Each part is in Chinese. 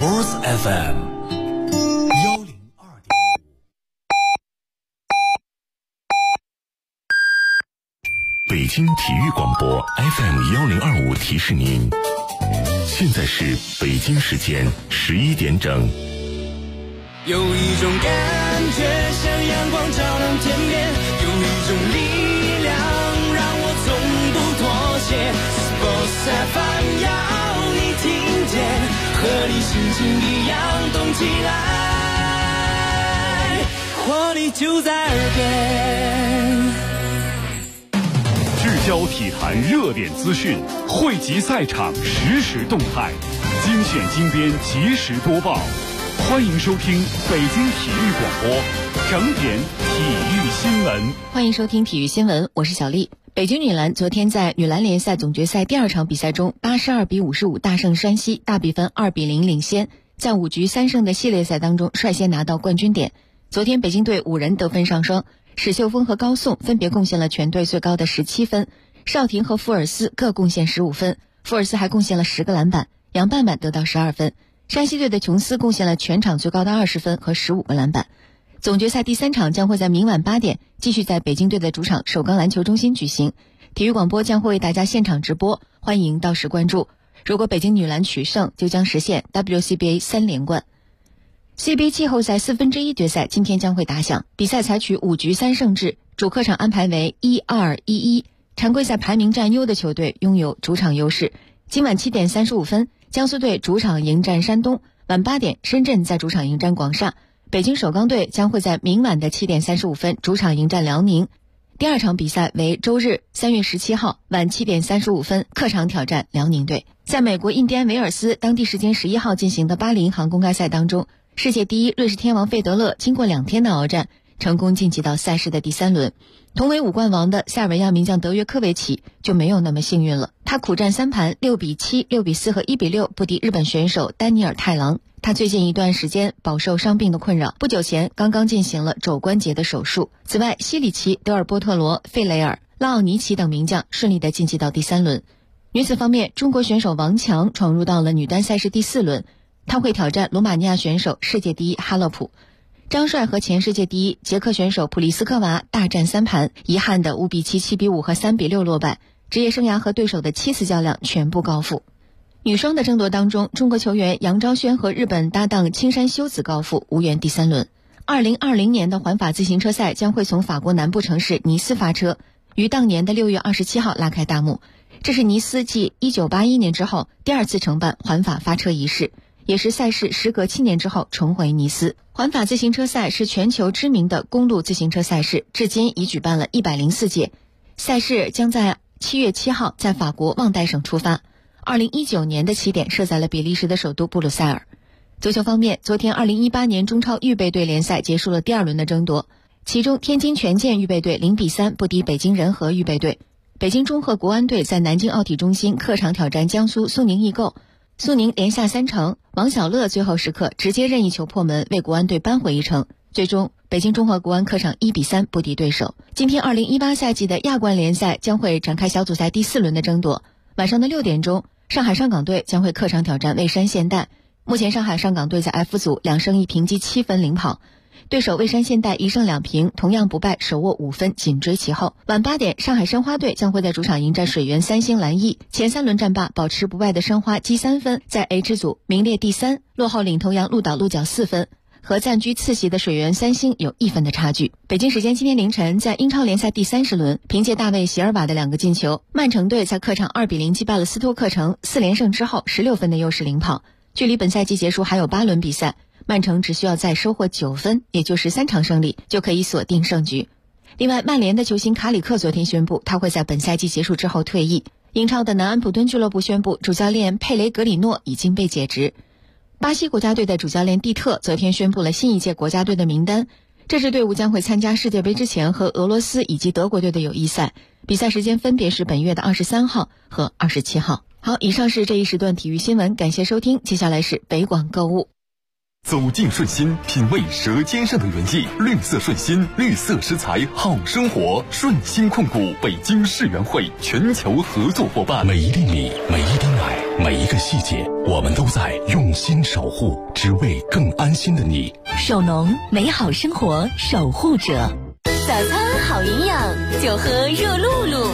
Boss FM 102.5。 北京体育广播 FM 1025提示您，现在是北京时间11点整。 有一种感觉像阳光照亮天边，有一种力量让我从不妥协。Sports FM 要你听见，和你心情一样动起来，活力就在耳边。 聚焦体坛热点资讯，汇集赛场实时动态，精选精编及时播报。欢迎收听北京体育广播整点体育新闻。 欢迎收听体育新闻，我是小丽。北京女篮昨天在女篮联赛总决赛第2场比赛中82-55大胜山西，大比分2-0领先，在5局3胜的系列赛当中率先拿到冠军点。昨天北京队5人得分上双，史秀峰和高颂分别贡献了全队最高的17分，邵婷和福尔斯各贡献15分，福尔斯还贡献了10个篮板，杨半半得到12分。山西队的琼斯贡献了全场最高的20分和15个篮板。总决赛第3场将会在明晚8点继续在北京队的主场首钢篮球中心举行，体育广播将会为大家现场直播，欢迎到时关注。如果北京女篮取胜，就将实现 WCBA 3连冠。CBA 季后赛1/4决赛今天将会打响，比赛采取5局3胜制，主客场安排为1-2-1-1，常规赛排名占优的球队拥有主场优势。今晚7点35分，江苏队主场迎战山东，晚8点深圳在主场迎战广厦。北京首钢队将会在明晚的7点35分主场迎战辽宁。第2场比赛为周日3月17号晚7点35分客场挑战辽宁队。在美国印第安维尔斯当地时间11号进行的巴黎银行公开赛当中，世界第一瑞士天王费德勒经过2天的鏖战，成功晋级到赛事的第3轮。同为5冠王的塞尔维亚名将德约科维奇就没有那么幸运了，他苦战3盘6-7、6-4和1-6不敌日本选手丹尼尔太郎。他最近一段时间饱受伤病的困扰，不久前刚刚进行了肘关节的手术。此外，西里奇、德尔波特罗、费雷尔、拉奥尼奇等名将顺利地晋级到第3轮。女子方面，中国选手王强闯入到了女单赛事第4轮，她会挑战罗马尼亚选手世界第一哈勒普。张帅和前世界第一捷克选手普利斯科娃大战3盘，遗憾的5-7、7-5和3-6落败，职业生涯和对手的7次较量全部告负。女双的争夺当中，中国球员杨昭轩和日本搭档青山修子告负，无缘第3轮。2020年的环法自行车赛将会从法国南部城市尼斯发车，于当年的6月27号拉开大幕。这是尼斯继1981年之后第2次承办环法发车仪式，也是赛事时隔7年之后重回尼斯。环法自行车赛是全球知名的公路自行车赛事，至今已举办了104届。赛事将在7月7号在法国旺代省出发。2019年的起点设在了比利时的首都布鲁塞尔。足球方面，昨天2018年中超预备队联赛结束了第2轮的争夺，其中天津权健预备队0-3不敌北京人和预备队。北京中赫国安队在南京奥体中心客场挑战江苏苏宁易购，苏宁连下3城，王小乐最后时刻直接任意球破门，为国安队扳回1城。最终北京中赫国安客场1-3不敌对手。今天2018赛季的亚冠联赛将会展开小组赛第4轮的争夺，晚上的6点钟，上海上港队将会客场挑战蔚山现代。目前上海上港队在 F 组2胜1平积7分领跑，对手蔚山现代1胜2平，同样不败，手握5分，紧追其后。晚8点，上海申花队将会在主场迎战水源三星蓝翼。前3轮战罢保持不败的申花积3分，在 H 组名列第3，落后领头羊鹿岛鹿角4分，和暂居次席的水源三星有1分的差距。北京时间今天凌晨，在英超联赛第30轮，凭借大卫席尔瓦的2个进球，曼城队在客场2-0击败了斯托克城，4连胜之后16分的优势领跑。距离本赛季结束还有8轮比赛，曼城只需要再收获9分，也就是3场胜利，就可以锁定胜局。另外，曼联的球星卡里克昨天宣布，他会在本赛季结束之后退役。英超的南安普敦俱乐部宣布，主教练佩雷格里诺已经被解职。巴西国家队的主教练蒂特昨天宣布了新一届国家队的名单，这支队伍将会参加世界杯之前和俄罗斯以及德国队的友谊赛，比赛时间分别是本月的23号和27号。好，以上是这一时段体育新闻，感谢收听，接下来是北广购物。 走进顺心，品味舌尖上的原意。绿色顺心，绿色食材好生活。顺心控股北京世园会全球合作伙伴。 每一粒米，每一滴奶，每一个细节，我们都在用心守护，只为更安心的你。 守农，美好生活守护者。早餐好营养，就喝热露露。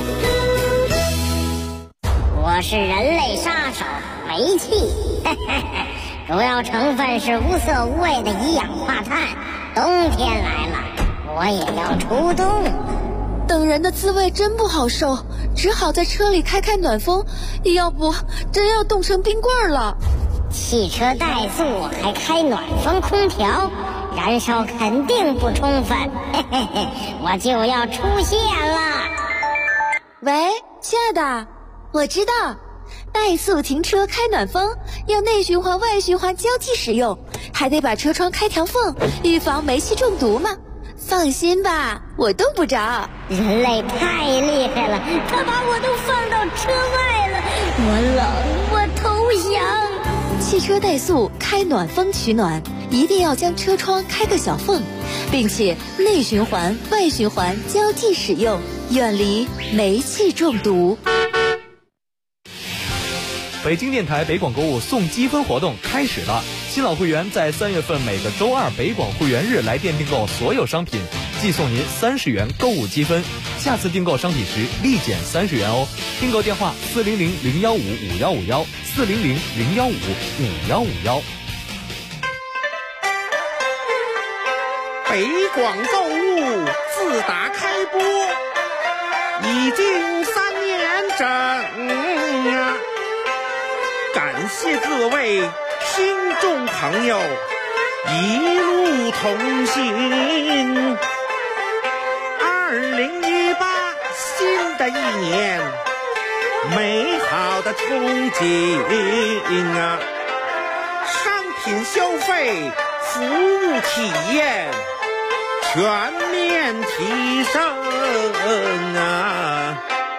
我是人类杀手煤气，主要成分是无色无味的一氧化碳。冬天来了，我也要出动。 等人的滋味真不好受，只好在车里开暖风，要不真要冻成冰棍了。 汽车怠速还开暖风空调，燃烧肯定不充分，我就要出现了。 喂，亲爱的，我知道，怠速停车开暖风要内循环外循环交替使用，还得把车窗开条缝，预防煤气中毒嘛。放心吧，我冻不着。 人类太厉害了，他把我都放到车外了，我冷，我投降。 汽车怠速开暖风取暖，一定要将车窗开个小缝，并且内循环外循环交替使用，远离煤气中毒。 北京电台北广购物送积分活动开始了，新老会员在3月份每个周二北广会员日来电订购所有商品，即送您30元购物积分，下次订购商品时立减30元哦。订购电话400-015-5151 400-015-5151。 北广购物自打开播已经3年整啊，感谢各位听众朋友一路同行。2018新的一年，美好的憧憬啊，商品消费服务体验全面提升啊！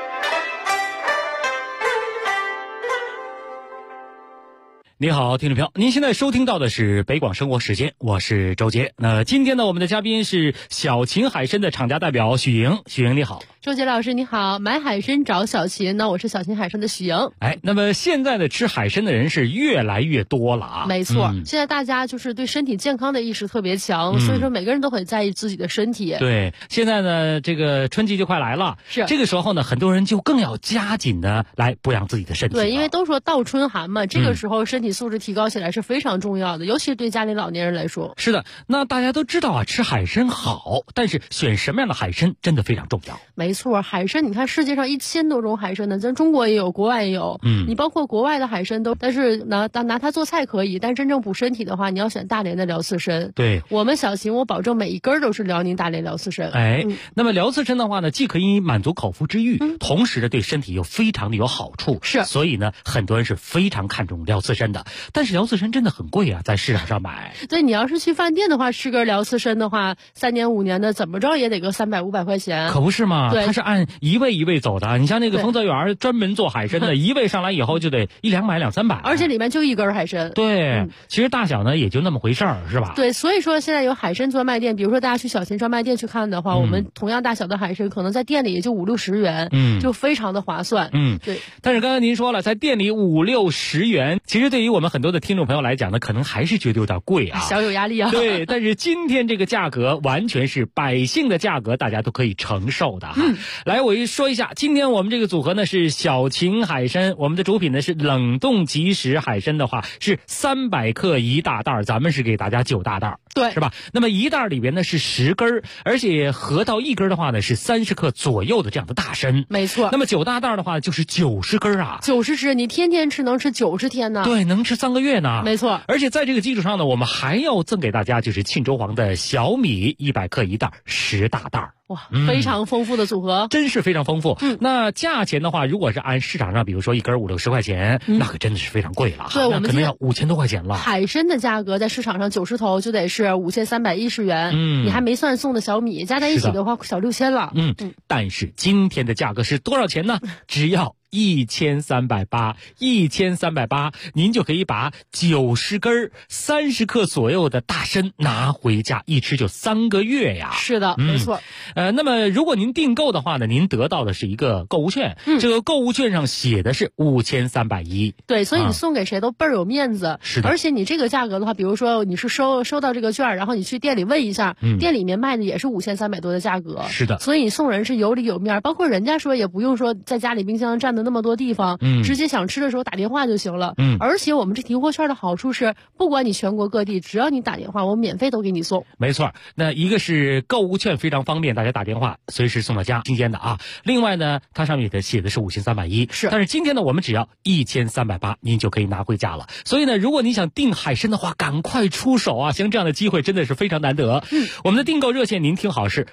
你好，听众朋友，您现在收听到的是北广生活时间，我是周杰。那今天呢，我们的嘉宾是小秦海参的厂家代表许莹。许莹你好。 周杰老师你好，买海参找小秦，那我是小秦海参的许莹。 那么现在的吃海参的人是越来越多了啊。 没错，现在大家就是对身体健康的意识特别强，所以说每个人都很在意自己的身体。 对，现在呢，这个春季就快来了， 是这个时候呢，很多人就更要加紧的来补养自己的身体。 对，因为都说倒春寒嘛，这个时候身体素质提高起来是非常重要的，尤其是对家里老年人来说。 是的，那大家都知道啊，吃海参好，但是选什么样的海参真的非常重要。 没错，海参你看世界上1000多种海参呢，咱中国也有，国外也有。你包括国外的海参都，但是拿它做菜可以，但真正补身体的话，你要选大连的辽刺参。 对， 我们小秦我保证每一根都是辽宁大连辽刺参。 那么辽刺参的话呢，既可以满足口腹之欲，同时呢对身体又非常的有好处。 是， 所以呢很多人是非常看重辽刺参的。但是辽刺参真的很贵啊，在市场上买。 对，你要是去饭店的话，吃根辽刺参的话，3年5年的怎么着也得个300-500块钱。 可不是嘛？ 对， 它是按一位一位走的。你像那个丰泽园专门做海参的，一位上来以后就得100-200、300， 而且里面就一根海参。 对，其实大小呢也就那么回事儿，是吧？ 对，所以说现在有海参专卖店，比如说大家去小秦专卖店去看的话，我们同样大小的海参可能在店里也就50-60元，就非常的划算。对。 但是刚才您说了，在店里50-60元，其实对于我们很多的听众朋友来讲呢，可能还是觉得有点贵啊， 小有压力啊。 对，但是今天这个价格完全是百姓的价格，大家都可以承受的哈。来，我说一下，今天我们这个组合呢是小秦海参，我们的主品呢是冷冻即食海参的话是300克1大袋，咱们是给大家9大袋， 对， 是吧？那么1袋里边呢是10根，而且合到1根的话呢是30克左右的这样的大参。 没错。 那么9大袋的话就是90根啊 ，90只，你天天吃能吃90天呢。 对，能吃3个月呢。 没错。 而且在这个基础上呢，我们还要赠给大家就是沁州黄的小米100克1袋10大袋。 哇，非常丰富的组合， 真是非常丰富。那价钱的话，如果是按市场上，比如说1根50-60块钱，那可真的是非常贵了。 对，我们可能要5000多块钱了。 海参的价格在市场上90头就得是5310元，你还没算送的小米，加在一起的话小6000了。 但是今天的价格是多少钱呢？只要 1380，1380，您就可以把90根30克左右的大参拿回家，一吃就3个月呀。 是的，没错。 那么如果您订购的话呢，您得到的是一个购物券，这个购物券上写的是5310。 对，所以你送给谁都倍儿有面子。 是的。 而且你这个价格的话，比如说你是收到这个券，然后你去店里问一下，店里面卖的也是5300多的价格。 是的。 所以你送人是有里有面，包括人家说也不用说在家里冰箱占的那么多地方，直接想吃的时候打电话就行了。而且我们这提货券的好处是，不管你全国各地，只要你打电话，我们免费都给你送。 没错，那一个是购物券非常方便，大家打电话随时送到家，新鲜的啊。另外呢，它上面写的是5310， 是。 但是今天呢，我们只要1380，您就可以拿回家了。所以呢，如果你想订海参的话，赶快出手啊！像这样的机会真的是非常难得。我们的订购热线您听好是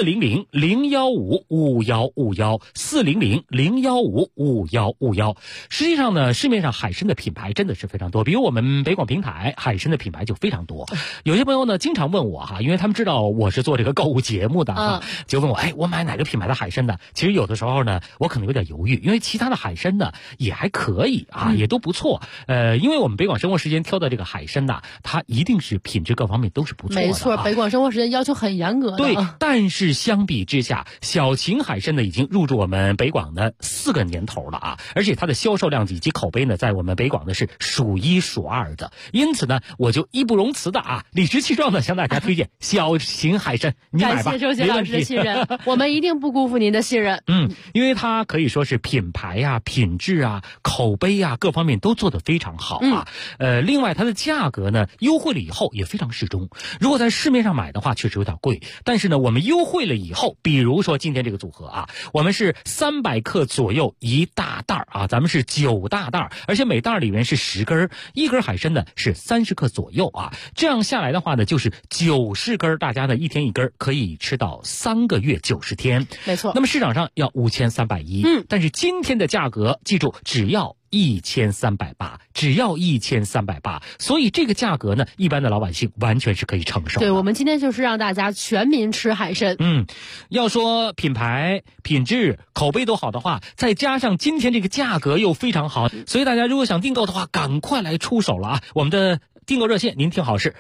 400-015-5151，400-015-5151。实际上呢，市面上海参的品牌真的是非常多，比如我们北广平台海参的品牌就非常多。有些朋友呢经常问我哈，因为他们知道我是做这个购物节目的就问我，我买哪个品牌的海参的？其实有的时候呢，我可能有点犹豫，因为其他的海参呢也还可以啊，也都不错。因为我们北广生活时间挑的这个海参呐，它一定是品质各方面都是不错的。 没错，北广生活时间要求很严格的。 对，但是相比之下，小秦海参呢已经入驻我们北广的4个年头了啊，而且它的销售量以及口碑呢，在我们北广呢是数1数2的。因此呢，我就义不容辞的理直气壮的向大家推荐小秦海参，你买吧。 感谢周杰老师的信任，我们一定不辜负您的信任。 因为它可以说是品牌啊、品质啊、口碑啊各方面都做得非常好啊。另外它的价格呢优惠了以后也非常适中。如果在市面上买的话，确实有点贵，但是呢，我们优惠了以后，比如说今天这个组合我们是300克左右一大袋咱们是9大袋，而且每袋里面是10根，一根海参呢是30克左右这样下来的话呢，就是90根，大家呢一天一根，可以吃到3个月90天。 没错。 那么市场上要5310，但是今天的价格记住只要1380，只要1380，所以这个价格呢，一般的老百姓完全是可以承受的。 对，我们今天就是让大家全民吃海参。 要说品牌、品质、口碑都好的话，再加上今天这个价格又非常好，所以大家如果想订购的话，赶快来出手了我们的订购热线您听好是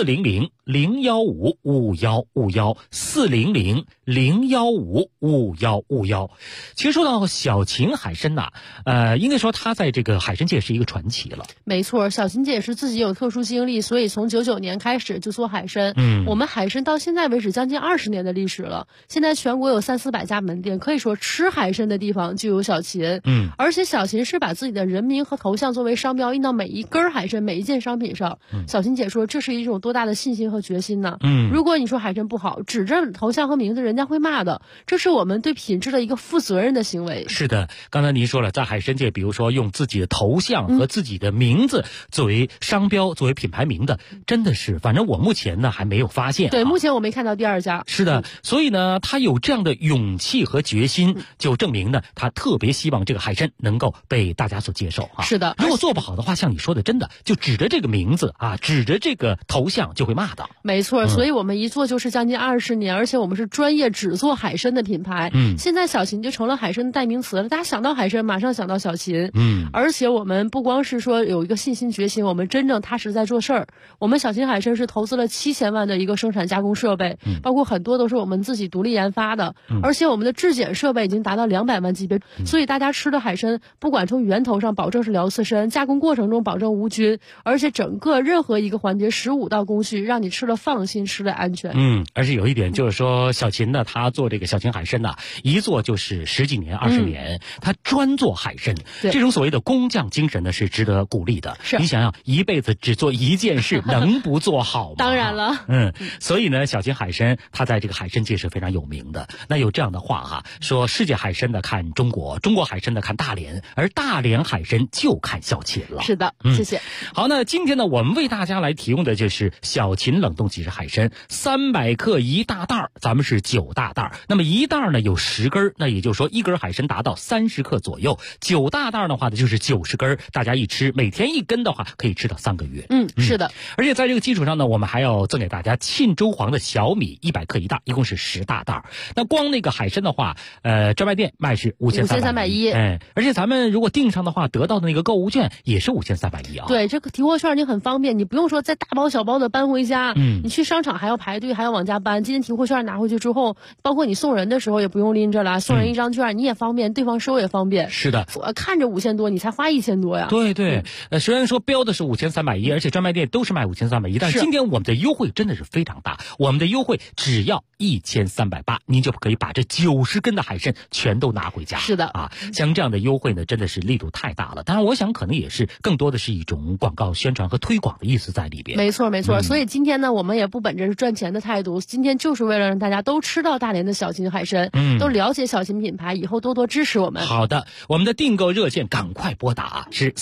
400-015-5151，400-015-5151。其实说到小秦海参应该说它在这个海参界是一个传奇了。 没错，小秦姐是自己有特殊经历，所以从99年开始就做海参。我们海参到现在为止将近20年的历史了，现在全国有300-400家门店，可以说吃海参的地方就有小秦。而且小秦是把自己的人名和头像作为商标印到每一根海参每一件商品上。小秦姐说这是一种多大的信心和决心呢？如果你说海参不好，指着头像和名字人家会骂的，这是我们对品质的一个负责任的行为。 是的，刚才您说了，在海参界比如说用自己的头像和自己的名字作为商标作为品牌名的，真的是反正我目前呢还没有发现。 对，目前我没看到第2家。 是的，所以呢他有这样的勇气和决心，就证明呢他特别希望这个海参能够被大家所接受是的， 如果做不好的话，像你说的真的就指着这个名字指着这个头像就会骂的。 没错，所以我们一做就是将近20年，而且我们是专业只做海参的品牌。现在小秦就成了海参的代名词了，大家想到海参马上想到小秦。而且我们不光是说有一个信心决心，我们真正踏实在做事儿。我们小秦海参是投资了7000万的一个生产加工设备，包括很多都是我们自己独立研发的，而且我们的质检设备已经达到200万级别，所以大家吃的海参不管从源头上保证是辽刺参，加工过程中保证无菌，而且整个任何一个环节15道工序，让你吃了放心，吃了安全。 而且有一点就是说，小秦呢，他做这个小秦海参一做就是10几年、20年，他专做海参，这种所谓的工匠精神呢是值得鼓励的。 是， 你想想，一辈子只做一件事，能不做好吗？ 当然了。 所以呢，小秦海参他在这个海参界是非常有名的。那有这样的话说世界海参的看中国，中国海参的看大连，而大连海参就看小秦了。 是的，谢谢。 好，那今天呢，我我们为大家来提供的就是小秦冷冻即食海参，300克1大袋，咱们是9大袋。那么1袋呢有10根，那也就是说1根海参达到30克左右，9大袋的话呢就是90根，大家一吃每天1根的话可以吃到3个月。 是的。 而且在这个基础上呢，我们还要赠给大家沁州黄的小米100克1袋，一共是10大袋。那光那个海参的话，专卖店卖是5310，而且咱们如果订上的话，得到的那个购物券也是5310啊。 对，这个提货券你很方便，你不用说再大包小包的搬回家，你去商场还要排队，还要往家搬。今天提货券拿回去之后，包括你送人的时候也不用拎着了，送人一张券你也方便，对方收也方便。 是的， 我看着5000多，你才花1000多呀。 对对，虽然说标的是5310，而且专卖店都是卖5310，但是今天我们的优惠真的是非常大，我们的优惠只要1380，您就可以把这90根的海参全都拿回家。 是的啊，像这样的优惠呢，真的是力度太大了。当然，我想可能也是更多的是一种广告宣传和推广的意思在里边。 没错没错，所以今天呢，我们也不本着是赚钱的态度，今天就是为了让大家都吃到大连的小秦海参，都了解小秦品牌，以后多多支持我们。 好的，我们的订购热线赶快拨打是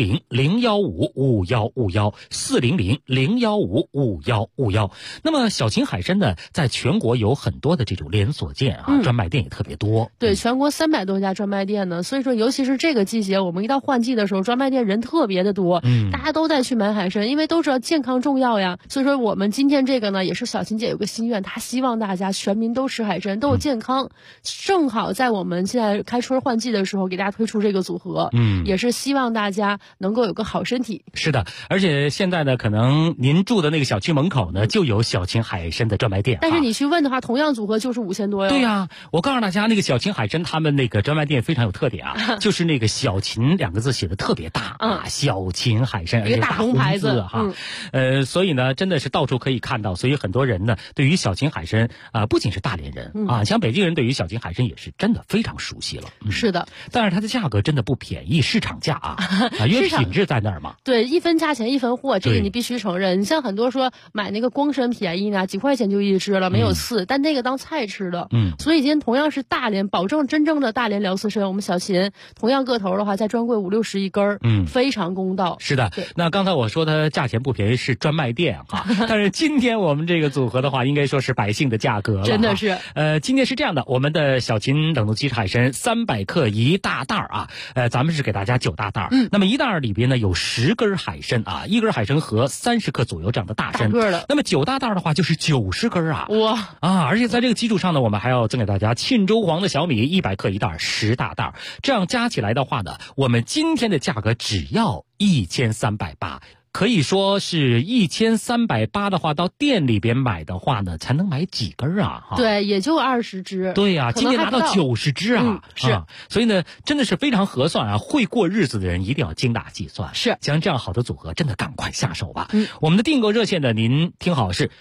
400-015-5151，400-015-5151。那么小秦海参呢，在全国有很多的这种连锁店啊，专卖店也特别多。 对，全国300多家专卖店呢，所以说尤其是这个季节，我们一到换季的时候，专卖店人特别的多，大家都在去买海参，因为都知道健康重要呀。所以说我们今天这个呢，也是小秦姐有个心愿，她希望大家全民都吃海参，都有健康。正好在我们现在开春换季的时候，给大家推出这个组合，也是希望大家能够有个好身体。 是的，而且现在呢，可能您住的那个小区门口呢，就有小秦海参的专卖店。 但是你去问的话，同样组合就是5000多哟。 对呀，我告诉大家，那个小秦海参他们那个专卖店非常有特点啊，就是那个小秦2个字写的特别大啊，小秦海参，而且大红牌子哈。所以呢，真的是到处可以看到，所以很多人呢，对于小秦海参不仅是大连人啊，像北京人对于小秦海参也是真的非常熟悉了。 是的， 但是它的价格真的不便宜，市场价啊，因为品质在那儿嘛。 对，一分价钱一分货，这个你必须承认。你像很多说买那个光参便宜呢，几块钱就一只了，没有刺，但那个当菜吃的。所以今天同样是大连，保证真正的大连辽刺参，我们小秦同样个头的话，在专柜50-60一根非常公道。 是的，那刚才我说它价钱不便宜是专卖店哈，但是今天我们这个组合的话，应该说是百姓的价格了。 真的是。 今天是这样的，我们的小秦冷冻即食海参300克1大袋啊，咱们是给大家9大袋。那么1袋里边呢有10根海参啊，1根海参和30克左右这样的大参。那么9大袋的话就是90根啊。 哇啊！而且在这个基础上呢，我们还要赠给大家沁州黄的小米100克1袋，10大袋，这样加起来的话呢，我们今天的价格只要1380。可以说是1380的话，到店里边买的话呢，才能买几根啊？ 对，也就20只。 对呀，今天拿到90只啊！ 是， 所以呢，真的是非常合算啊！会过日子的人一定要精打细算。 是， 像这样好的组合，真的赶快下手吧。我们的订购热线呢，您听好是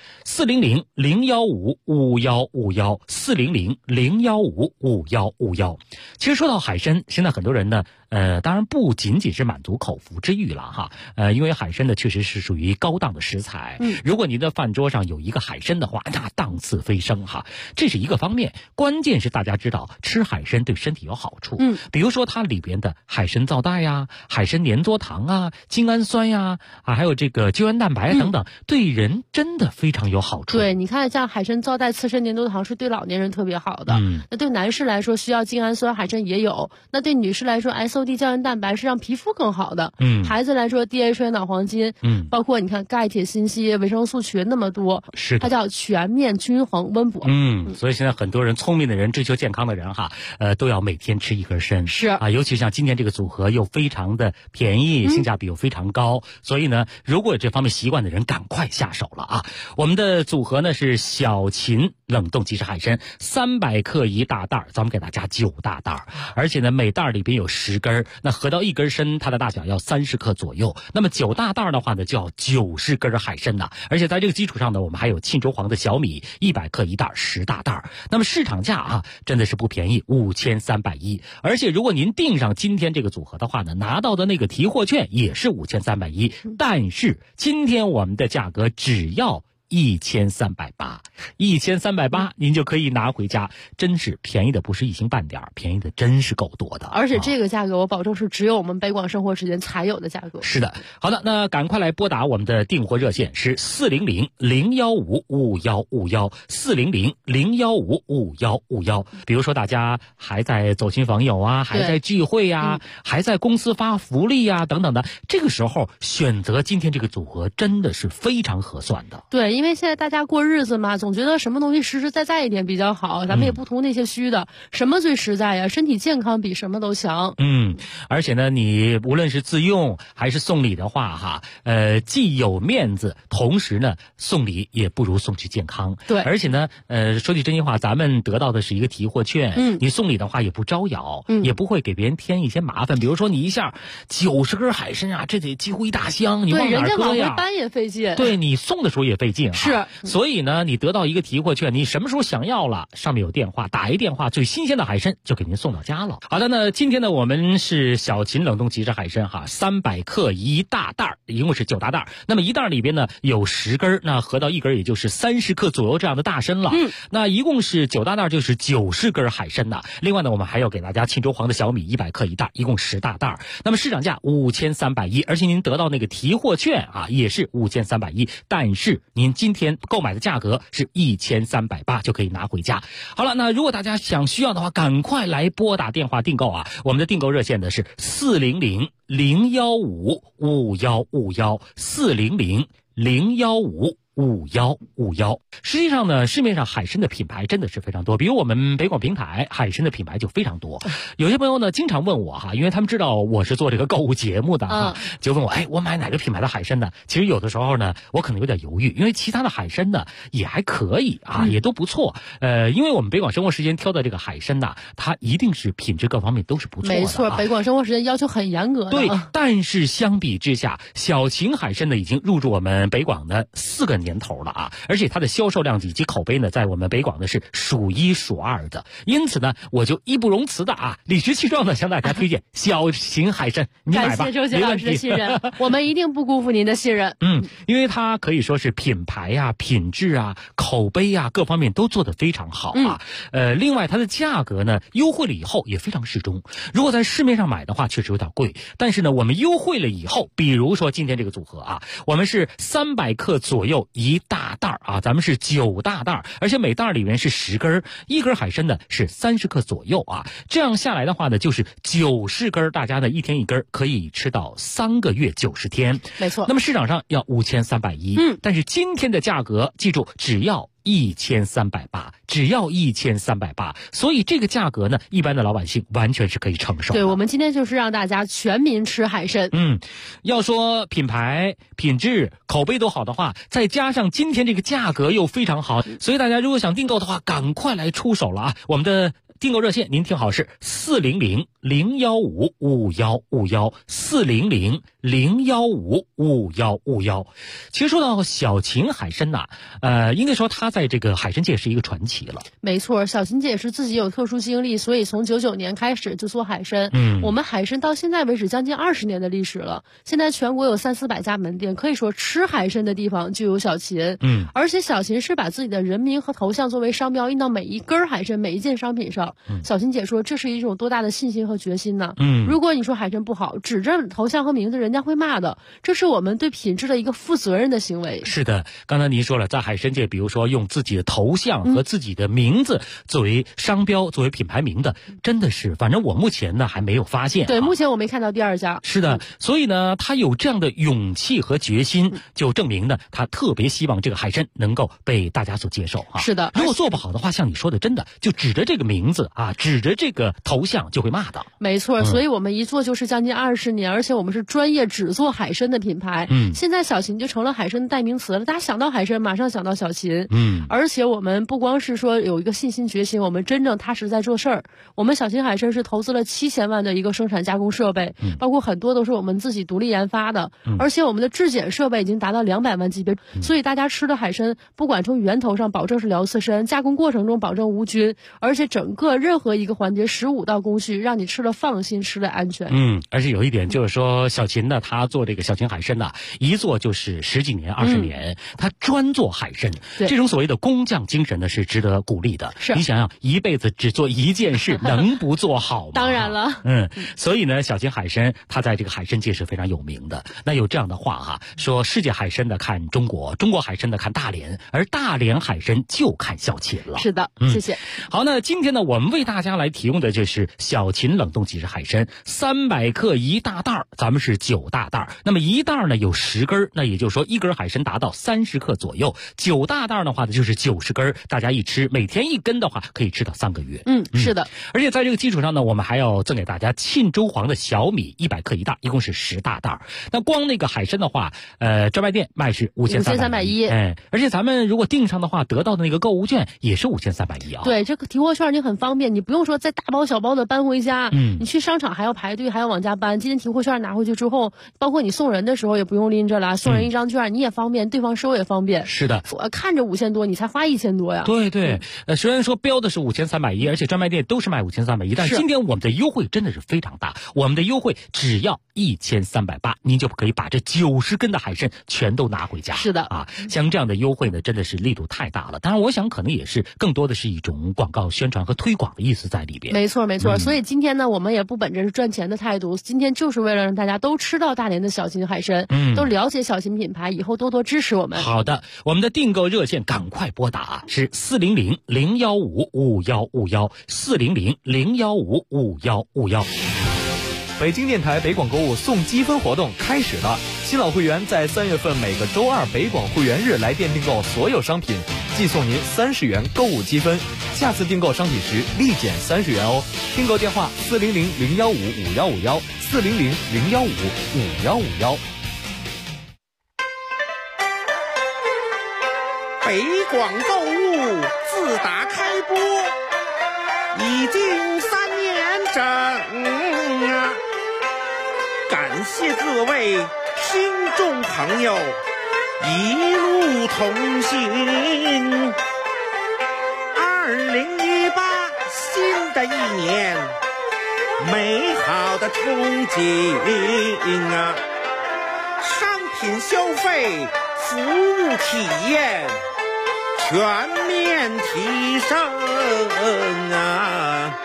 400-015-5151，400-015-5151。其实说到海参，现在很多人呢，当然不仅仅是满足口腹之欲了哈，因为海参呢确实是属于高档的食材。如果您的饭桌上有一个海参的话，那档次飞升哈，这是一个方面。关键是大家知道吃海参对身体有好处，比如说它里边的海参皂带呀、海参粘多糖啊、精氨酸呀还有这个胶原蛋白等等，对人真的非常有好处。 对，你看像海参皂带、刺参粘多糖是对老年人特别好的。那对男士来说需要精氨酸，海参也有。那对女士来说 SOD 胶原蛋白是让皮肤更好的。孩子来说 DHA 脑黄金，包括你看钙铁锌硒维生素群那么多， 是它叫全面均衡温补。 所以现在很多人聪明的人追求健康的人哈，都要每天吃一根参。 是啊，尤其像今天这个组合又非常的便宜，性价比又非常高，所以呢，如果有这方面习惯的人赶快下手了啊！我们的组合呢是小秦冷冻即食海参300克1大袋，咱们给大家9大袋，而且呢每袋里边有10根，那合到1根参它的大小要30克左右，那么9大袋的话呢就要90根海参呢，而且在这个基础上呢，我们还有沁州黄的小米100克1袋，10大袋，那么市场价啊真的是不便宜，5310，而且如果您订上今天这个组合的话呢，拿到的那个提货券也是5310，但是今天我们的价格只要 1380，1380，您就可以拿回家，真是便宜的不是一星半点，便宜的真是够多的。 而且这个价格我保证是只有我们北广生活时间才有的价格。 是的，好的，那赶快来拨打我们的订货热线是400-015-5151，400-015-5151。比如说大家还在走亲访友啊，还在聚会啊，还在公司发福利啊等等的，这个时候选择今天这个组合真的是非常合算的。 对，因为现在大家过日子嘛，总觉得什么东西实实在在一点比较好，咱们也不图那些虚的，什么最实在呀？身体健康比什么都强。 而且呢，你无论是自用还是送礼的话哈，既有面子，同时呢送礼也不如送去健康。 对， 而且呢，说句真心话，咱们得到的是一个提货券，你送礼的话也不招摇，也不会给别人添一些麻烦。比如说你一下90根海参啊，这得几乎一大箱，你往哪儿搁呀？ 对，人家往回搬也费劲。 对，你送的时候也费劲。 是， 所以呢，你得到一个提货券，你什么时候想要了，上面有电话，打一电话，最新鲜的海参就给您送到家了。好的，那今天呢，我们是小秦冷冻即食海参哈，300克一大袋，一共是9大袋。那么一袋里边呢有10根，那合到一根也就是30克左右这样的大参了。那一共是9大袋，就是90根海参呐。另外呢，我们还要给大家沁州黄的小米100克一袋，一共10大袋。那么市场价5310，而且您得到那个提货券啊，也是5310，但是您今天购买的价格是1380，就可以拿回家。好了，那如果大家需要的话，赶快来拨打电话订购啊！我们的订购热线呢是400-015-5151，400-015-5151。实际上呢，市面上海参的品牌真的是非常多，比如我们北广平台海参的品牌就非常多。有些朋友呢经常问我哈，因为他们知道我是做这个购物节目的哈，就问我我买哪个品牌的海参呢？其实有的时候呢，我可能有点犹豫，因为其他的海参呢也还可以啊，也都不错。因为我们北广生活时间挑的这个海参呐，它一定是品质各方面都是不错的。 没错，北广生活时间要求很严格的。 对，但是相比之下，小秦海参呢已经入驻我们北广的4个年头了啊，而且它的销售量以及口碑呢，在我们北广呢是数1数2的。因此呢，我就义不容辞的理直气壮的向大家推荐小秦海参，你买吧， 感谢周杰老师的信任，我们一定不辜负您的信任。 因为它可以说是品牌啊、品质啊、口碑啊各方面都做得非常好啊。另外它的价格呢优惠了以后也非常适中。如果在市面上买的话，确实有点贵，但是呢，我们优惠了以后，比如说今天这个组合啊，我们是300克左右一大袋啊，咱们是9大袋，而且每袋里面是10根，一根海参呢是30克左右啊。这样下来的话呢，就是90根，大家呢一天一根，可以吃到3个月90天。 没错。 那么市场上要5310，但是今天的价格，记住只要1380，只要1380，所以这个价格呢，一般的老百姓完全是可以承受的。 对，我们今天就是让大家全民吃海参。 要说品牌、品质、口碑都好的话，再加上今天这个价格又非常好，所以大家如果想订购的话，赶快来出手了啊！我们的订购热线您听好是400-015-5151，400-015-5151。其实说到小秦海参呐，应该说他在这个海参界是一个传奇了。 没错，小秦姐是自己有特殊经历，所以从99年开始就做海参。我们海参到现在为止将近20年的历史了，现在全国有300-400家门店，可以说吃海参的地方就有小秦。而且小秦是把自己的人名和头像作为商标印到每一根海参、每一件商品上。小秦姐说，这是一种多大的信心和决心呢？如果你说海参不好，指着头像和名字，人家会骂的。这是我们对品质的一个负责任的行为。 是的，刚才您说了，在海参界，比如说用自己的头像和自己的名字作为商标、作为品牌名的，真的是，反正我目前呢还没有发现。 对，目前我没看到第2家。 是的，所以呢，他有这样的勇气和决心，就证明呢，他特别希望这个海参能够被大家所接受啊。 是的， 如果做不好的话，像你说的，真的就指着这个名字啊，指着这个头像就会骂的。 没错，所以我们一做就是将近20年，而且我们是专业只做海参的品牌。现在小秦就成了海参的代名词了，大家想到海参马上想到小秦。而且我们不光是说有一个信心决心，我们真正踏实在做事儿。我们小秦海参是投资了7000万的一个生产加工设备，包括很多都是我们自己独立研发的，而且我们的质检设备已经达到200万级别，所以大家吃的海参不管从源头上保证是辽刺参，加工过程中保证无菌，而且整个任何一个环节15道工序让你吃了放心，吃了安全。 而且有一点就是说，小秦呢，他做这个小秦海参呢，一做就是10几年、20年，他专做海参。这种所谓的工匠精神呢，是值得鼓励的。 是， 你想想，一辈子只做一件事，能不做好吗？ 当然了。 所以呢，小秦海参他在这个海参界是非常有名的。那有这样的话哈，说世界海参的看中国，中国海参的看大连，而大连海参就看小秦了。 是的，谢谢。 好，那今天呢，我们为大家来提供的就是小秦冷冻即食海参，300克一大袋，咱们是9大袋。那么一袋呢有10根，那也就是说一根海参达到30克左右，9大袋的话呢就是90根，大家一吃，每天1根的话可以吃到3个月。 是的。 而且在这个基础上呢，我们还要赠给大家沁州黄的小米100克一袋，一共是10大袋。那光那个海参的话，专卖店卖是5310，而且咱们如果订上的话，得到的那个购物券也是5310啊。 对，这个提货券你很方便，你不用说再大包小包的搬回家，你去商场还要排队，还要往家搬。今天提货券拿回去之后，包括你送人的时候也不用拎着了，送人一张券你也方便，对方收也方便。 是的， 我看着5000多，你才花1000多呀。 对，虽然说标的是5310，而且专卖店都是卖5310，但今天我们的优惠真的是非常大，我们的优惠只要1380，您就可以把这90根的海参全都拿回家。 是的啊，像这样的优惠呢，真的是力度太大了。当然，我想可能也是更多的是一种广告宣传和推广的意思在里边。 没错，所以今天呢，我们也不本着是赚钱的态度，今天就是为了让大家都吃到大连的小秦海参，都了解小秦品牌，以后多多支持我们。 好的，我们的订购热线赶快拨打，是400-015-5151，400-015-5151。 北京电台北广购物送积分活动开始了，新老会员在3月份每个周2北广会员日来店订购所有商品，寄送您30元购物积分，下次订购商品时立减30元哦。订购电话400-015-5151，400-015-5151。 北广购物自打开播已经3年整啊，感谢各位听众朋友一路同行。2018新的一年，美好的憧憬啊，商品消费、服务体验全面提升啊！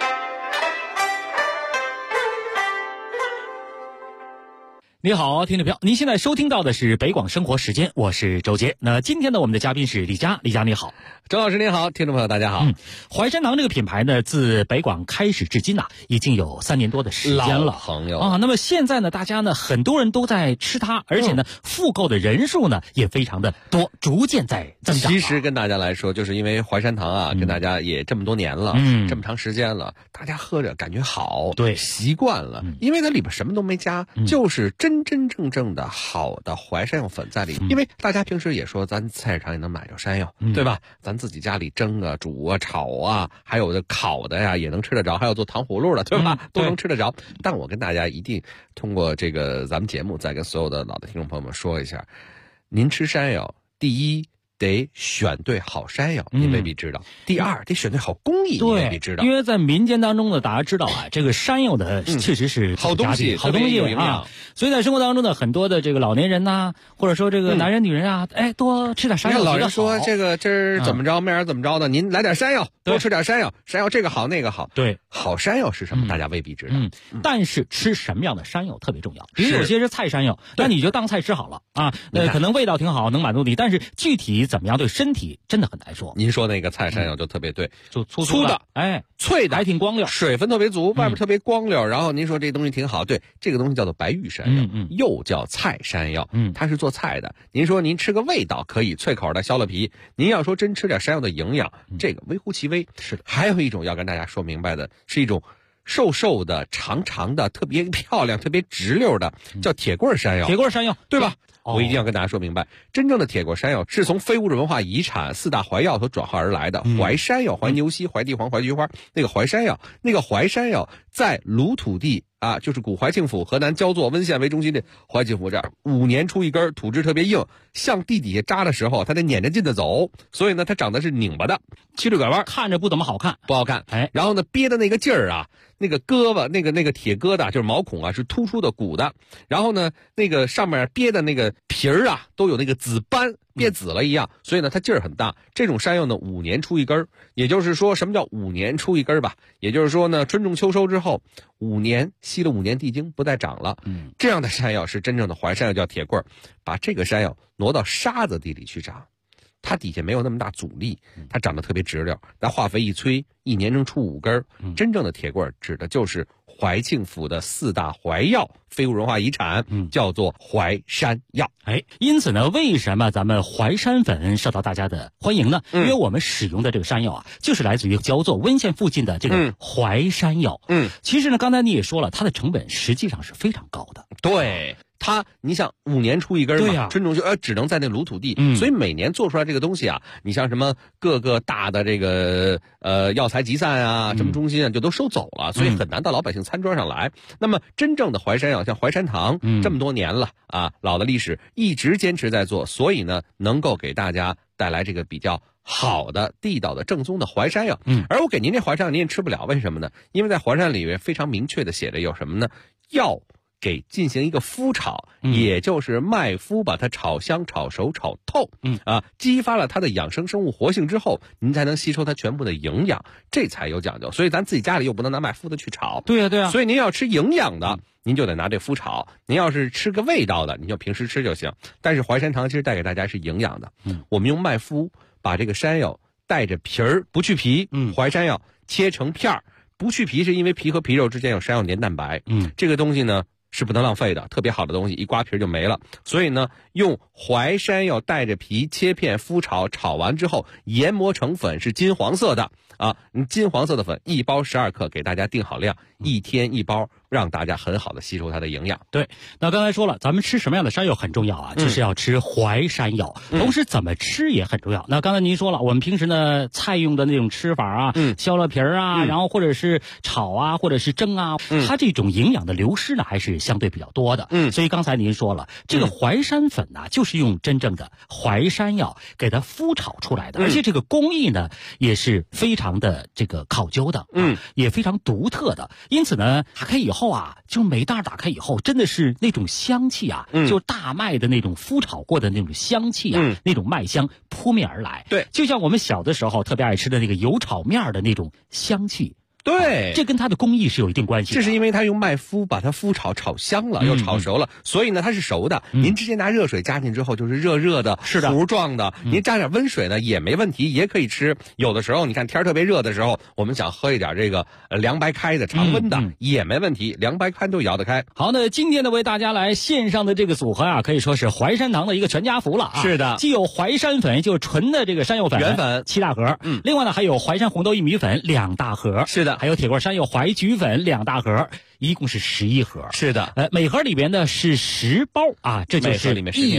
你好，听众朋友，您现在收听到的是北广生活时间，我是周杰。那今天呢，我们的嘉宾是李佳，李佳你好。 周老师您好，听众朋友大家好。 淮山堂这个品牌呢，自北广开始至今已经有3年多的时间了， 老朋友啊。那么现在呢，大家呢很多人都在吃它，而且呢，复购的人数呢也非常的多，逐渐在增长。 其实跟大家来说，就是因为淮山堂啊，跟大家也这么多年了，这么长时间了，大家喝着感觉好， 对， 习惯了，因为它里边什么都没加，就是真正的好的淮山药粉在里面。因为大家平时也说，咱菜市场也能买着山药，对吧？咱自己家里蒸啊、煮啊、炒啊，还有的烤的呀，也能吃得着，还有做糖葫芦的，对吧？都能吃得着。但我跟大家一定通过这个咱们节目，再跟所有的老的听众朋友们说一下，您吃山药，第一得选对好山药，您未必知道；第二得选对好工艺，您未必知道。 因为在民间当中呢，大家知道啊，这个山药的确实是好东西， 好东西啊。所以在生活当中呢，很多的这个老年人呐，或者说这个男人女人啊，多吃点山药。 老人说这个怎么着，面儿怎么着的，您来点山药，多吃点山药，山药这个好那个好。 对， 好山药是什么？大家未必知道。 但是吃什么样的山药特别重要。比如有些是菜山药，那你就当菜吃好了啊。可能味道挺好，能满足你，但是具体怎么样对身体真的很难说。 您说那个菜山药就特别对， 就粗的， 脆的， 还挺光溜， 水分特别足，外边特别光溜。然后您说这东西挺好，对，这个东西叫做白玉山药，又叫菜山药，它是做菜的。您说您吃个味道可以，脆口的削了皮。您要说真吃点山药的营养，这个微乎其微。 是的， 还有一种要跟大家说明白的，是一种瘦瘦的、长长的、特别漂亮、特别直溜的，叫铁棍山药。 铁棍山药， 对吧？我一定要跟大家说明白，真正的铁棍山药是从非物质文化遗产4大怀药所转化而来的。淮山药、淮牛膝、淮地黄、淮菊花，那个淮山药，在鲁土地啊，就是古淮庆府河南焦作温县为中心的淮庆府这儿，5年出一根，土质特别硬，向地底下扎的时候，它得撵着劲的走，所以呢，它长得是拧巴的，曲里拐弯， 看着不怎么好看， 不好看。然后呢，憋的那个劲儿啊， 那个胳膊那个铁疙瘩就是毛孔啊是突出的鼓的，然后呢那个上面憋的那个皮儿啊都有那个紫斑，憋紫了一样，所以呢它劲儿很大。这种山药呢5年出一根，也就是说什么叫5年出一根吧？也就是说呢春种秋收之后5年吸了5年地精不再长了。这样的山药是真正的淮山药，叫铁棍儿。把这个山药挪到沙子地里去长，它底下没有那么大阻力，它长得特别直溜，拿化肥一催，1年能出5根。真正的铁棍儿指的就是怀庆府的4大淮药，非物文化遗产，叫做淮山药。 因此呢，为什么咱们淮山粉受到大家的欢迎呢？因为我们使用的这个山药啊，就是来自于焦作温县附近的这个淮山药。其实呢，刚才你也说了，它的成本实际上是非常高的。 对。你想5年出一根嘛，对呀，春种就只能在那鲁土地，所以每年做出来这个东西啊，你像什么各个大的这个药材集散啊，什么中心啊，就都收走了，所以很难到老百姓餐桌上来。那么真正的淮山药，像淮山堂，这么多年了啊，老的历史一直坚持在做，所以呢，能够给大家带来这个比较好的地道的正宗的淮山药。而我给您这淮山药您也吃不了，为什么呢？因为在淮山里面非常明确的写着有什么呢？要给进行一个麸炒，也就是麦麸把它炒香、炒熟、炒透，激发了它的养生生物活性之后，您才能吸收它全部的营养，这才有讲究。所以咱自己家里又不能拿麦麸的去炒， 对呀对呀。 所以您要吃营养的，您就得拿这麸炒；您要是吃个味道的，您就平时吃就行。但是淮山堂其实带给大家是营养的，我们用麦麸把这个山药带着皮儿不去皮，淮山药切成片儿，不去皮是因为皮和皮肉之间有山药黏蛋白，这个东西呢是不能浪费的，特别好的东西一刮皮就没了。所以呢，用淮山药带着皮切片麸炒，炒完之后研磨成粉，是金黄色的啊，金黄色的粉1包12克，给大家定好量，1天1包，让大家很好的吸收它的营养。 对，那刚才说了，咱们吃什么样的山药很重要啊，就是要吃淮山药，同时怎么吃也很重要。那刚才您说了，我们平时呢菜用的那种吃法啊，削了皮儿啊，然后或者是炒啊，或者是蒸啊，它这种营养的流失呢还是相对比较多的。所以刚才您说了，这个淮山粉呢，就是用真正的淮山药给它麸炒出来的，而且这个工艺呢也是非常的这个考究的，也非常独特的。因此呢，打开以后啊，就每袋打开以后，真的是那种香气啊，就大麦的那种麸炒过的那种香气啊，那种麦香扑面而来。 对， 就像我们小的时候特别爱吃的那个油炒面的那种香气。 对， 这跟它的工艺是有一定关系的。 这是因为它用麦麸把它麸炒香了，又炒熟了，所以呢它是熟的。您直接拿热水加进之后就是热热的， 是的， 糊状的。您加点温水呢也没问题，也可以吃。有的时候你看天特别热的时候，我们想喝一点这个凉白开的常温的也没问题，凉白开都摇得开。 好，那今天呢为大家来线上的这个组合啊，可以说是淮山堂的一个全家福了啊。 是的， 既有淮山粉，就是纯的这个山药粉原粉 7大盒，另外呢还有淮山红豆薏米粉2大盒， 是的， 还有铁棍山药淮菊粉2大盒，一共是11盒。 是的， 每盒里边呢是10包啊，这就是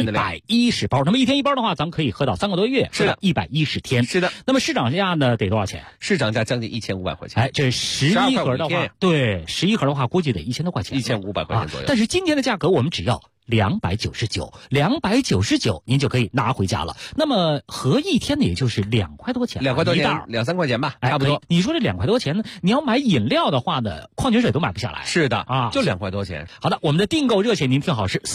110包。那么1天1包的话，咱们可以喝到3个多月， 是的 ，110天。 是的。 那么市场价呢得多少钱？ 市场价将近1500块钱。 这11盒的话，对，11盒的话估计得1000多块钱 ，1500块钱左右。 但是今天的价格我们只要299，您就可以拿回家了。那么合1天呢，也就是2块多钱 ，2块多钱，2、3块钱吧，差不多。 你说这2块多钱呢？你要买饮料的话呢，矿泉水都买不下来。 是的啊， 就2块多钱。 好的，我们的订购热线您听好是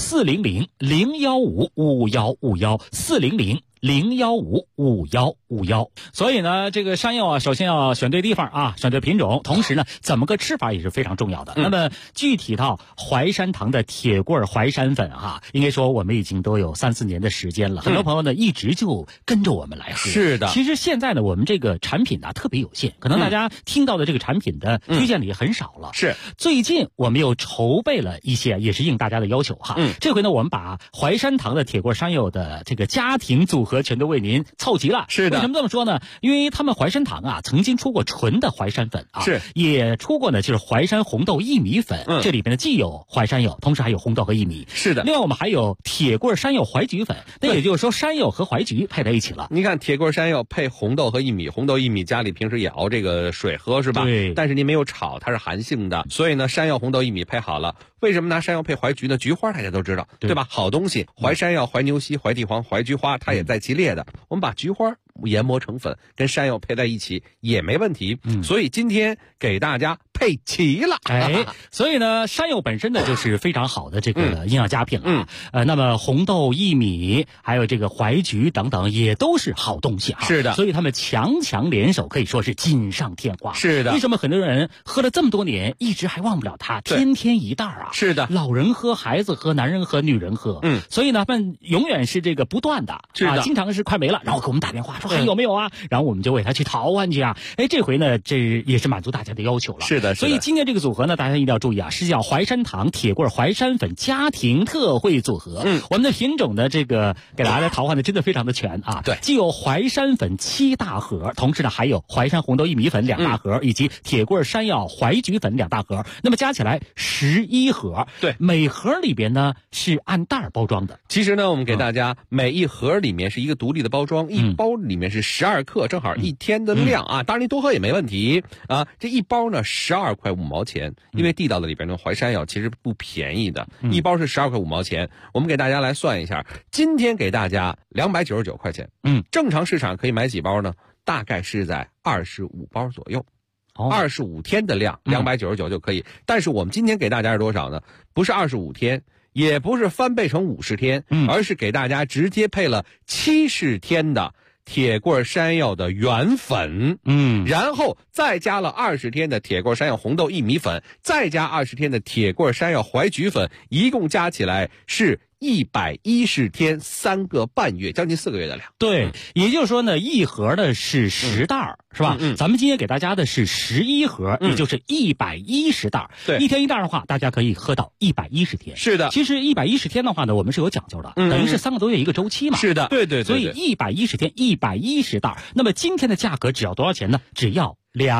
400-015-5151，400-015-5151。所以呢，这个山药啊，首先要选对地方啊，选对品种，同时呢，怎么个吃法也是非常重要的。那么具体到淮山堂的铁棍淮山粉啊，应该说我们已经都有3、4年的时间了，很多朋友呢一直就跟着我们来喝。 是的， 其实现在呢，我们这个产品呢特别有限，可能大家听到的这个产品的推荐里很少了。 是， 最近我们又筹备了一些，也是应大家的要求哈。这回呢，我们把淮山堂的铁棍山药的这个家庭组合全都为您凑齐了。 是的， 为什么这么说呢？因为他们淮山堂啊，曾经出过纯的淮山粉啊， 是， 也出过呢，就是淮山红豆薏米粉。这里边呢既有淮山药，同时还有红豆和薏米。 是的， 另外我们还有铁棍山药淮菊粉，那也就是说山药和淮菊配在一起了。 你看铁棍山药配红豆和薏米，红豆薏米家里平时也熬这个水喝是吧？ 对。 但是您没有炒，它是寒性的，所以呢，山药、红豆、薏米配好了。为什么拿山药配淮菊呢？菊花大家都知道，对吧？好东西，淮山药、淮牛膝、淮地黄、淮菊花，它也在其列的。我们把菊花研磨成粉，跟山药配在一起也没问题。所以今天给大家配齐了。 所以呢，山药本身呢就是非常好的这个营养佳品了。那么红豆、薏米，还有这个淮菊等等，也都是好东西哈。 是的， 所以他们强联手，可以说是锦上添花。 是的， 为什么很多人喝了这么多年，一直还忘不了它？天天一袋啊。 是的， 老人喝，孩子喝，男人喝，女人喝。所以呢，他们永远是这个不断的。 是的， 经常是快没了，然后给我们打电话说还有没有啊？然后我们就为他去淘换去啊。这回呢，这也是满足大家的要求了。 是的， 所以今天这个组合呢，大家一定要注意啊，是叫淮山堂铁棍淮山粉家庭特惠组合。我们的品种的这个给大家淘换的真的非常的全啊。 对， 既有淮山粉7大盒，同时呢还有淮山红豆薏米粉2大盒，以及铁棍山药淮菊粉2大盒，那么加起来11盒。 对， 每盒里边呢是按袋包装的。 其实呢，我们给大家每一盒里面是一个独立的包装，一包里面是12克，正好1天的量啊。当然你多喝也没问题啊。这一包呢12块5毛钱，因为地道的里边的淮山药其实不便宜的，一包是12块5毛钱。我们给大家来算一下，今天给大家299块钱。正常市场可以买几包呢？大概是在25包左右。25天的量299就可以。但是我们今天给大家是多少呢？不是25天，也不是翻倍成50天，而是给大家直接配了70天的铁棍山药的原粉，然后再加了20天的铁棍山药红豆薏米粉，再加20天的铁棍山药淮菊粉，一共加起来是110天3个半月，将近4个月的量。 对，也就是说呢，一盒的是10袋，是吧？咱们今天给大家的是11盒，也就是110袋。 对， 一天一袋的话，大家可以喝到110天。 是的， 其实110天的话呢，我们是有讲究的，等于是3个多月一个周期嘛。 是的，对。 所以110天110袋，那么今天的价格只要多少钱呢？只要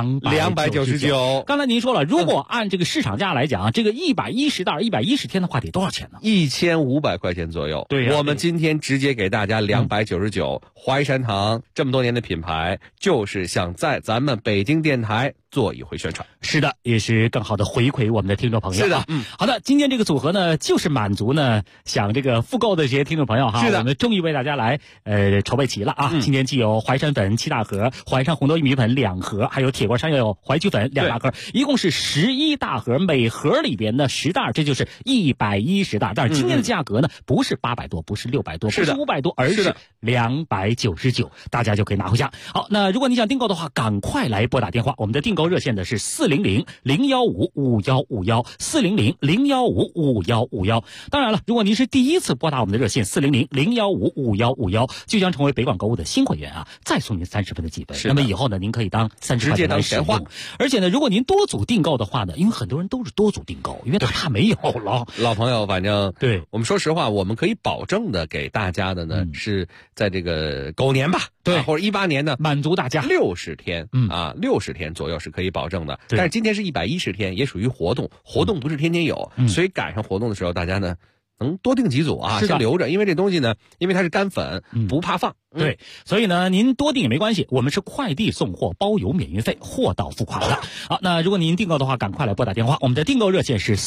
299。刚才您说了，如果按这个市场价来讲，这个110袋110天的话，得多少钱呢 ？1500块钱左右。 对呀， 我们今天直接给大家299。淮山堂这么多年的品牌，就是想在咱们北京电台做一回宣传。 是的，也是更好的回馈我们的听众朋友。 是的， 好的，今天这个组合呢，就是满足呢想这个复购的这些听众朋友哈。 是的， 我们终于为大家来筹备齐了啊。今天既有淮山粉7大盒，淮山红豆薏米粉2盒，还有铁棍山药淮菊粉2大盒，一共是11大盒，每盒里边呢10袋，这就是110袋。但是今天的价格呢，不是800多，不是600多，不是500多，而是299，大家就可以拿回家。好，那如果你想订购的话，赶快来拨打电话，我们的订购热线的是400-015-5151，400-015-5151。当然了，如果您是第一次拨打我们的热线400-015-5151，就将成为北广购物的新会员啊，再送您30分的积分。那么以后呢，您可以当30块钱来使用。而且呢，如果您多组订购的话呢，因为很多人都是多组订购，因为他怕没有了。 老朋友，反正对我们说实话，我们可以保证的给大家的呢，是在这个狗年吧， 对， 或者18年呢， 满足大家 60天，60天左右是可以保证的。但是今天是110天，也属于活动不是天天有，所以赶上活动的时候，大家呢能多订几组啊，先留着，因为这东西呢，因为它是干粉，不怕放。 对，所以呢，您多订也没关系，我们是快递送货，包邮免运费，货到付款的。好，那如果您订购的话，赶快来拨打电话，我们的订购热线是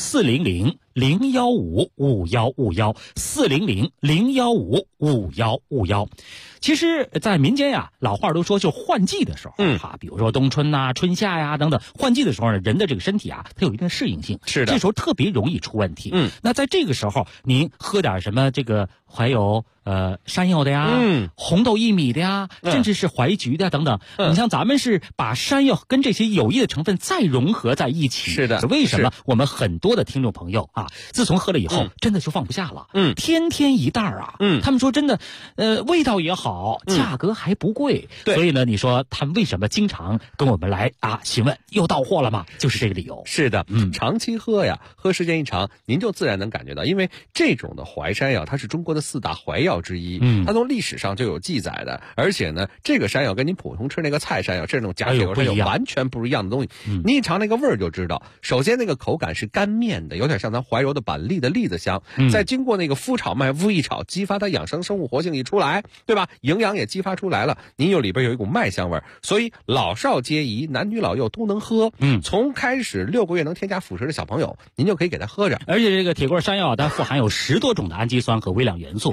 400-015-5151，400-015-5151。其实，在民间呀，老话都说，就换季的时候，比如说冬春呐、春夏呀等等，换季的时候呢，人的这个身体啊，它有一定的适应性， 是的， 这时候特别容易出问题。那在这个时候，您喝点什么这个还有山药的呀，红豆薏米的呀，甚至是淮菊的等等。你像咱们是把山药跟这些有益的成分再融合在一起。 是的， 为什么我们很多的听众朋友啊，自从喝了以后，真的就放不下了。天天一袋啊。他们说真的，味道也好，价格还不贵。 对， 所以呢，你说他们为什么经常跟我们来询问又到货了吗？就是这个理由。 是的，长期喝呀，喝时间一长，您就自然能感觉到，因为这种的淮山药，它是中国的4大淮药之一，它从历史上就有记载的，而且呢，这个山药跟您普通吃那个菜山药，这种假铁山药完全不一样的东西。你一尝那个味儿就知道，首先那个口感是干面的，有点像咱怀柔的板栗的栗子香，再经过那个麸炒麦麸一炒，激发它养生生物活性一出来，对吧？营养也激发出来了，您又里边有一股麦香味儿，所以老少皆宜，男女老幼都能喝。从开始6个月能添加辅食的小朋友，您就可以给他喝着。 而且这个铁棍山药它富含有10多种的氨基酸和微量元素，而且它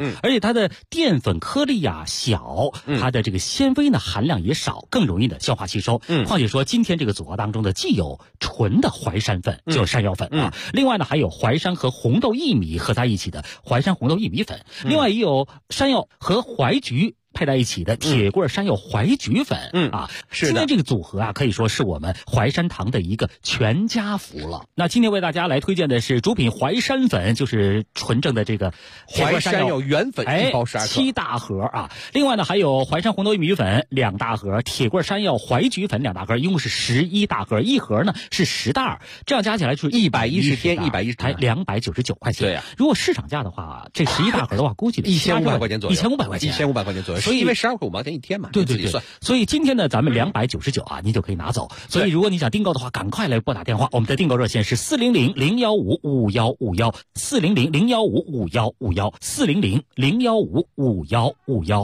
它的淀粉颗粒啊小，它的这个纤维呢含量也少，更容易的消化吸收。况且说今天这个组合当中的既有纯的淮山粉，就是山药粉啊，另外呢还有淮山和红豆薏米合在一起的淮山红豆薏米粉，另外也有山药和淮菊配在一起的铁棍山药淮菊粉，是的。今天这个组合啊，可以说是我们淮山堂的一个全家福了。那今天为大家来推荐的是主品淮山粉，就是纯正的这个淮山药原粉1包12克 ，7大盒啊。另外呢，还有淮山红豆薏米粉2大盒，铁棍山药淮菊粉2大盒，一共是11大盒，一盒呢是10袋，这样加起来就是 110天110 才299块钱。 对呀， 如果市场价的话，这11大盒的话，估计得 1500块钱左右 ，1500块钱 ，1500块钱左右。 所以因为12块5毛钱一天嘛， 对， 算。 所以今天呢，咱们299啊，您就可以拿走。所以如果你想订购的话，赶快来拨打电话，我们的订购热线是400-015-5151，400-015-5151，400-015-5151。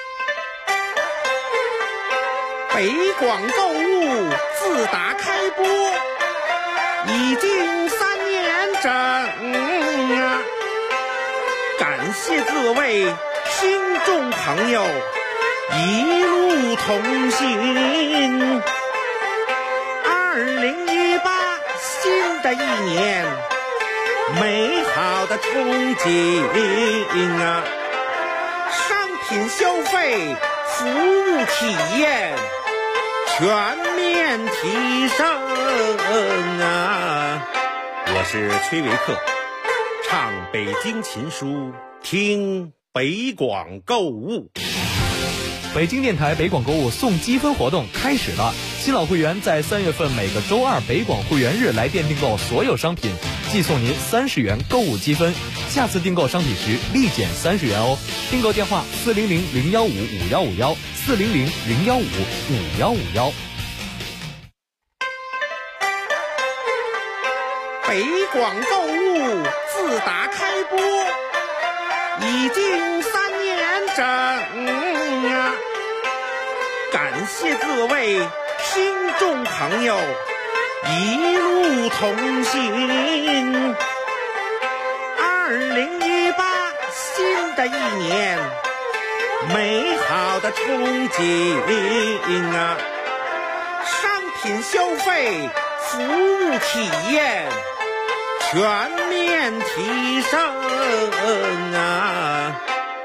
北广购物自打开播已经3年整啊，感谢各位听众朋友一路同行。2018新的一年，美好的憧憬啊！商品消费、服务体验全面提升啊！我是崔维克，唱北京琴书，听北广购物。 北京电台北广购物送积分活动开始了，新老会员在3月份每个周2北广会员日来电订购所有商品，寄送您30元购物积分，下次订购商品时立减30元哦。订购电话400-015-5151，400-015-5151。 北广购物自打开播已经3年整啊！感谢各位听众朋友一路同行。2018新的一年，美好的憧憬啊！商品消费、服务体验全面提升啊！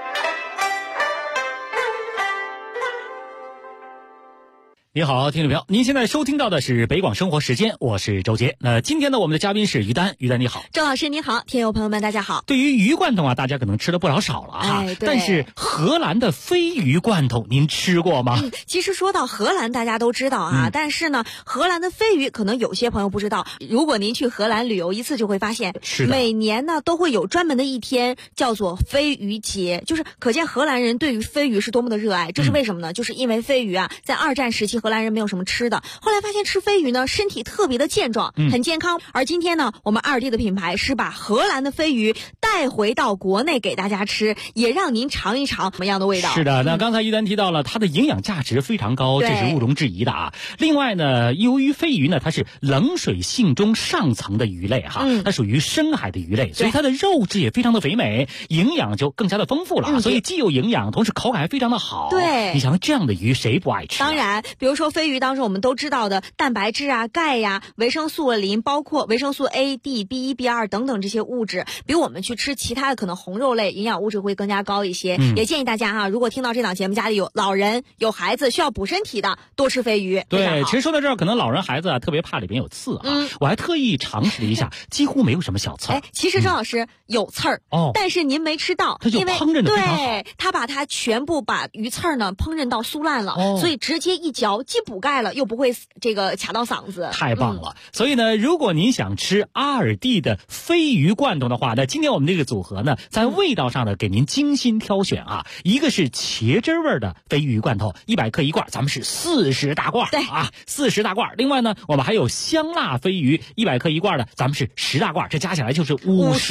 你好，听众朋友，您现在收听到的是北广生活时间，我是周杰。那今天呢，我们的嘉宾是于丹，于丹你好。 周老师你好，听友朋友们大家好。 对于鱼罐头啊，大家可能吃的不老少了啊，但是荷兰的飞鱼罐头您吃过吗？ 其实说到荷兰，大家都知道啊，但是呢，荷兰的飞鱼可能有些朋友不知道。如果您去荷兰旅游一次，就会发现，每年呢都会有专门的一天叫做飞鱼节，就是可见荷兰人对于飞鱼是多么的热爱。这是为什么呢？就是因为飞鱼啊，在2战时期荷兰人没有什么吃的，后来发现吃飞鱼呢，身体特别的健壮，很健康。而今天呢，我们2D的品牌是把荷兰的飞鱼带回到国内给大家吃，也让您尝一尝什么样的味道。 是的，那刚才于丹提到了它的营养价值非常高，这是毋庸置疑的啊。另外呢，由于飞鱼呢，它是冷水性中上层的鱼类哈，它属于深海的鱼类，所以它的肉质也非常的肥美，营养就更加的丰富了，所以既有营养，同时口感还非常的好。 对， 你想这样的鱼谁不爱吃？ 当然，比如说飞鱼当中我们都知道的蛋白质啊、钙呀、维生素磷，包括维生素 A、D、B1、B2等等这些物质，比我们去吃其他的可能红肉类营养物质会更加高一些。也建议大家啊，如果听到这档节目，家里有老人、有孩子需要补身体的，多吃飞鱼。 对，其实说到这儿，可能老人孩子啊特别怕里边有刺啊，我还特意尝试了一下，几乎没有什么小刺。 其实周老师有刺儿，但是您没吃到， 它就烹饪的非常好。 对，他把它全部把鱼刺儿呢烹饪到酥烂了，所以直接一嚼，既补钙了，又不会这个卡到嗓子。 太棒了！所以呢，如果您想吃阿尔蒂的飞鱼罐头的话，那今天我们这个组合呢，在味道上呢给您精心挑选啊，一个是茄汁味的飞鱼罐头，100克一罐，咱们是40大罐，对啊，40大罐。另外呢，我们还有香辣飞鱼100克一罐的，咱们是10大罐，这加起来就是50罐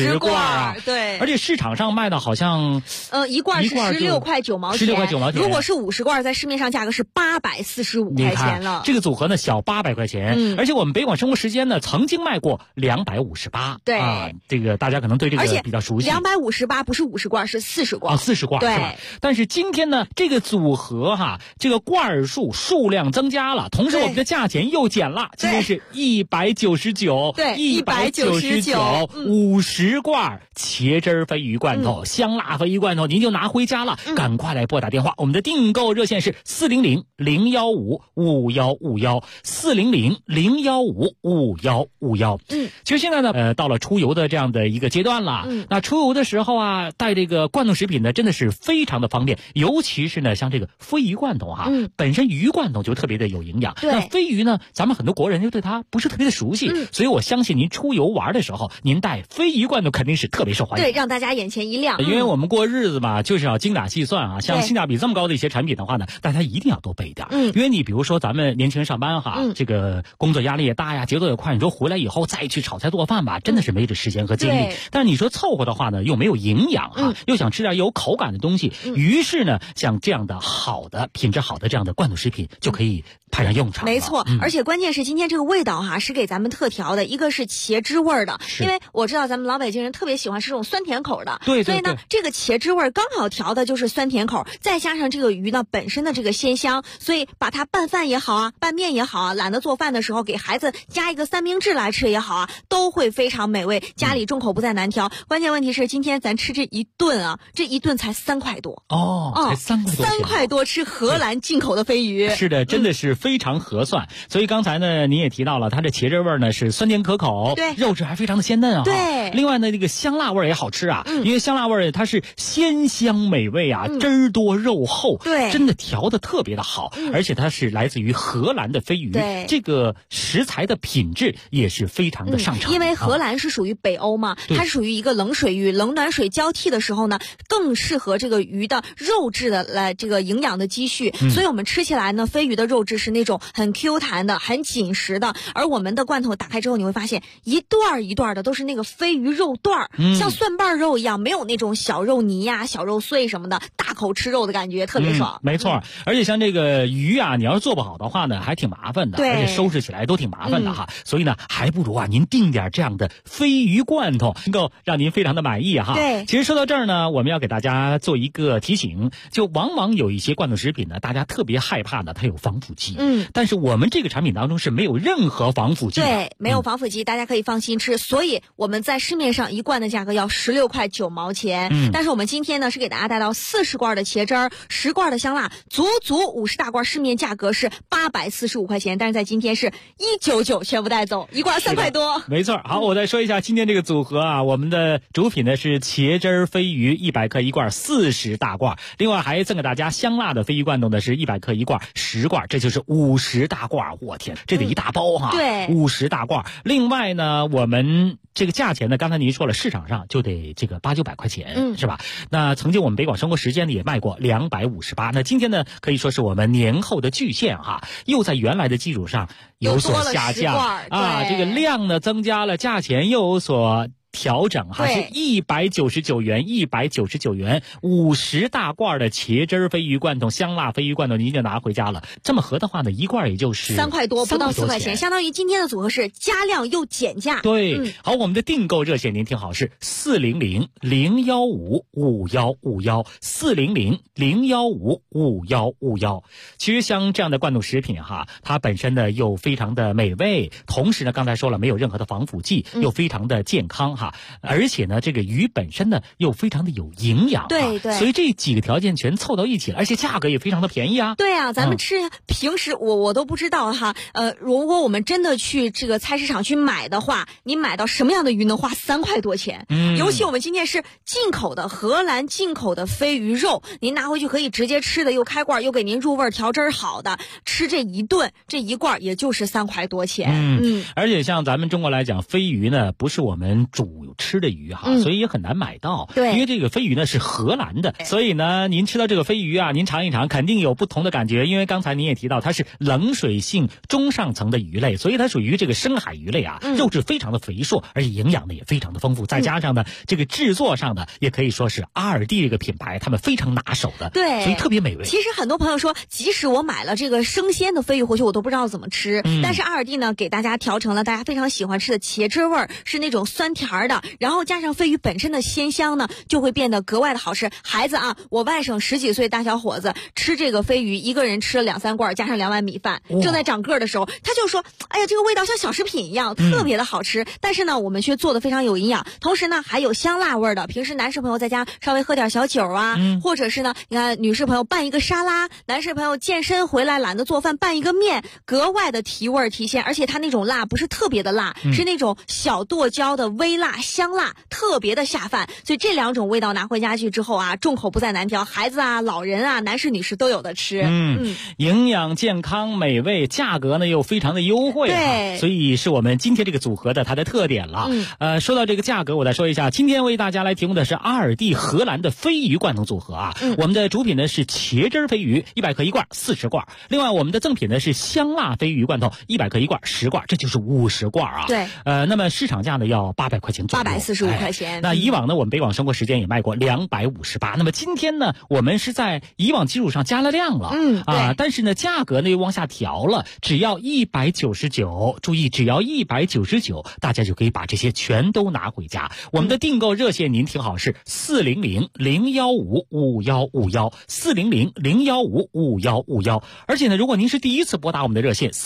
啊， 对， 而且市场上卖的好像一罐是16块9毛钱，16 块9毛钱。 如果是50罐，在市面上价格是845块钱了。 这个组合呢，小800块钱，而且我们北广生活时间呢，曾经卖过258。 对啊，这个大家可能对这个比较熟悉。 258不是50罐，是40罐。 40罐， 对。 是吧？但是今天呢，这个组合这个罐数量增加了，同时我们的价钱又减了，今天是199， 对 ，199，50罐茄汁飞鱼罐头、香辣飞鱼罐头，您就拿回家了。赶快来拨打电话，我们的订购热线是400-015-5151，400-015-5151。其实现在呢，到了出游的这样的一个阶段了。那出游的时候啊，带这个罐头食品呢，真的是非常的方便，尤其是呢，像这个飞鱼罐头本身鱼罐头就特别的有营养。那飞鱼呢，咱们很多国人就对它不是特别的熟悉，所以我相信您出游玩的时候，您带飞鱼罐头肯定是特别受欢迎。 对，让大家眼前一亮。 因为我们过日子嘛，就是要精打细算啊。像性价比这么高的一些产品的话呢，大家一定要多备点。因为你比如说咱们年轻人上班这个工作压力也大呀，节奏也快，你说回来以后再去炒菜做饭吧，真的是没这时间和精力。但是你说凑合的话呢，又没有营养又想吃点有口感的东西，于是呢，像这样的品质好的这样的罐头食品就可以派上用场了。 没错，而且关键是今天这个味道是给咱们特调的，一个是茄汁味的，因为我知道咱们老北京人特别喜欢吃这种酸甜口的， 对， 所以呢，这个茄汁味刚好调的就是酸甜口，再加上这个鱼呢本身的这个鲜香，所以把它拌饭也好拌面也好懒得做饭的时候给孩子加一个三明治来吃也好都会非常美味，家里众口不再难调。关键问题是今天咱吃这一顿这一顿才3块多才3块多，3 块多吃荷兰进口的飞鱼。 是的，真的是非常合算。所以刚才呢，您也提到了，它这茄汁味呢是酸甜可口， 对， 肉质还非常的鲜嫩对， 另外呢，这个香辣味也好吃因为香辣味它是鲜香美味汁儿多肉厚， 对， 真的调的特别的好，而且它是来自于荷兰的飞鱼， 对， 这个食材的品质也是非常的上乘。 因为荷兰是属于北欧嘛，它是属于一个冷水域，冷暖水交替的时候呢，更适合这个鱼的肉质的这个营养的积蓄，所以我们吃起来呢，飞鱼的肉质是那种很 Q 弹的、很紧实的，而我们的罐头打开之后，你会发现一段一段的都是那个飞鱼肉段像蒜瓣肉一样，没有那种小肉泥呀、小肉碎什么的，大口吃肉的感觉特别爽。 没错，而且像这个鱼你要是做不好的话呢，还挺麻烦的， 对， 而且收拾起来都挺麻烦的所以呢，还不如您订点这样的飞鱼罐头，能够让您非常的满意对， 其实说到这儿呢，我们要给大家做一个提醒，就往往有一些罐头食品呢，大家特别害怕的，它有防腐剂。但是我们这个产品当中是没有任何防腐剂的。 对，没有防腐剂，大家可以放心吃。所以我们在市面上一罐的价格要16块9毛钱。但是我们今天呢是给大家带到40罐的茄汁儿，10罐的香辣，足50大罐，市面价格是845块钱，但是在今天是199全部带走，一罐3块多。 没错。好，我再说一下今天这个组合我们的主品呢是茄汁飞鱼100克一罐，40大罐，另外还赠给大家香辣的飞鱼罐头呢是100克一罐，10罐，这就是50大罐。我天，这得一大包对 ，50大罐。另外呢，我们这个价钱呢，刚才您说了，市场上就得这个800-900块钱，是吧？那曾经我们北广生活时间呢也卖过258，那今天呢可以说是我们年后的巨献又在原来的基础上有所下降这个量呢增加了，价钱又有所调整是199元，50大罐的茄汁飞鱼罐头、香辣飞鱼罐头，您就拿回家了。这么合的话呢，一罐也就是 3块多，不到4块钱，相当于今天的组合是加量又减价。 对，好，我们的订购热线您听好，是400-015-5151，400-015-5151。其实像这样的罐头食品它本身呢又非常的美味，同时呢刚才说了没有任何的防腐剂，又非常的健康而且呢这个鱼本身呢又非常的有营养， 对， 所以这几个条件全凑到一起了，而且价格也非常的便宜对咱们吃平时我都不知道如果我们真的去这个菜市场去买的话，你买到什么样的鱼能花3块多钱？尤其我们今天是进口的荷兰进口的飞鱼肉，您拿回去可以直接吃的，又开罐又给您入味调汁好的，吃这一顿这一罐也就是3块多钱。 而且像咱们中国来讲，飞鱼呢不是我们主午吃的鱼哈，所以也很难买到。 对， 因为这个飞鱼呢是荷兰的，所以呢您吃到这个飞鱼啊，您尝一尝肯定有不同的感觉。因为刚才您也提到它是冷水性中上层的鱼类，所以它属于这个深海鱼类啊，肉质非常的肥硕，而且营养呢也非常的丰富。再加上呢这个制作上呢也可以说是阿尔蒂这个品牌他们非常拿手的， 对， 所以特别美味。 其实很多朋友说，即使我买了这个生鲜的飞鱼回去，我都不知道怎么吃。但是阿尔蒂呢，给大家调成了大家非常喜欢吃的茄汁味儿，是那种酸甜的，然后加上飞鱼本身的鲜香呢，就会变得格外的好吃。孩子啊，我外甥10几岁大小伙子吃这个飞鱼，一个人吃了2、3罐，加上2碗米饭，正在长个的时候，他就说：“哎呀，这个味道像小食品一样，特别的好吃。但是呢，我们却做的非常有营养，同时呢还有香辣味的。平时男士朋友在家稍微喝点小酒啊，或者是呢，你看女士朋友拌一个沙拉，男士朋友健身回来懒得做饭，拌一个面，格外的提味提鲜。而且它那种辣不是特别的辣，是那种小剁椒的微辣香辣，特别的下饭。所以这2种味道拿回家去之后啊，众口不再难调，孩子啊、老人啊、男士女士都有的吃。 营养健康美味，价格呢又非常的优惠， 对， 所以是我们今天这个组合的它的特点了。说到这个价格，我再说一下，今天为大家来提供的是阿尔蒂荷兰的飞鱼罐头组合啊。我们的主品呢是茄汁飞鱼100克1罐40罐，另外我们的赠品呢是香辣飞鱼罐头100克1罐10罐，这就是50罐啊。 对， 那么市场价呢要800块钱左右 ，845块钱。 那以往呢我们北广生活时间也卖过258，那么今天呢我们是在以往基础上加了量了，但是呢价格呢又往下调了，只要199，注意只要199，大家就可以把这些全都拿回家。我们的订购热线您听好是400-015-5151，400-015-5151。而且呢如果您是第一次拨打我们的热线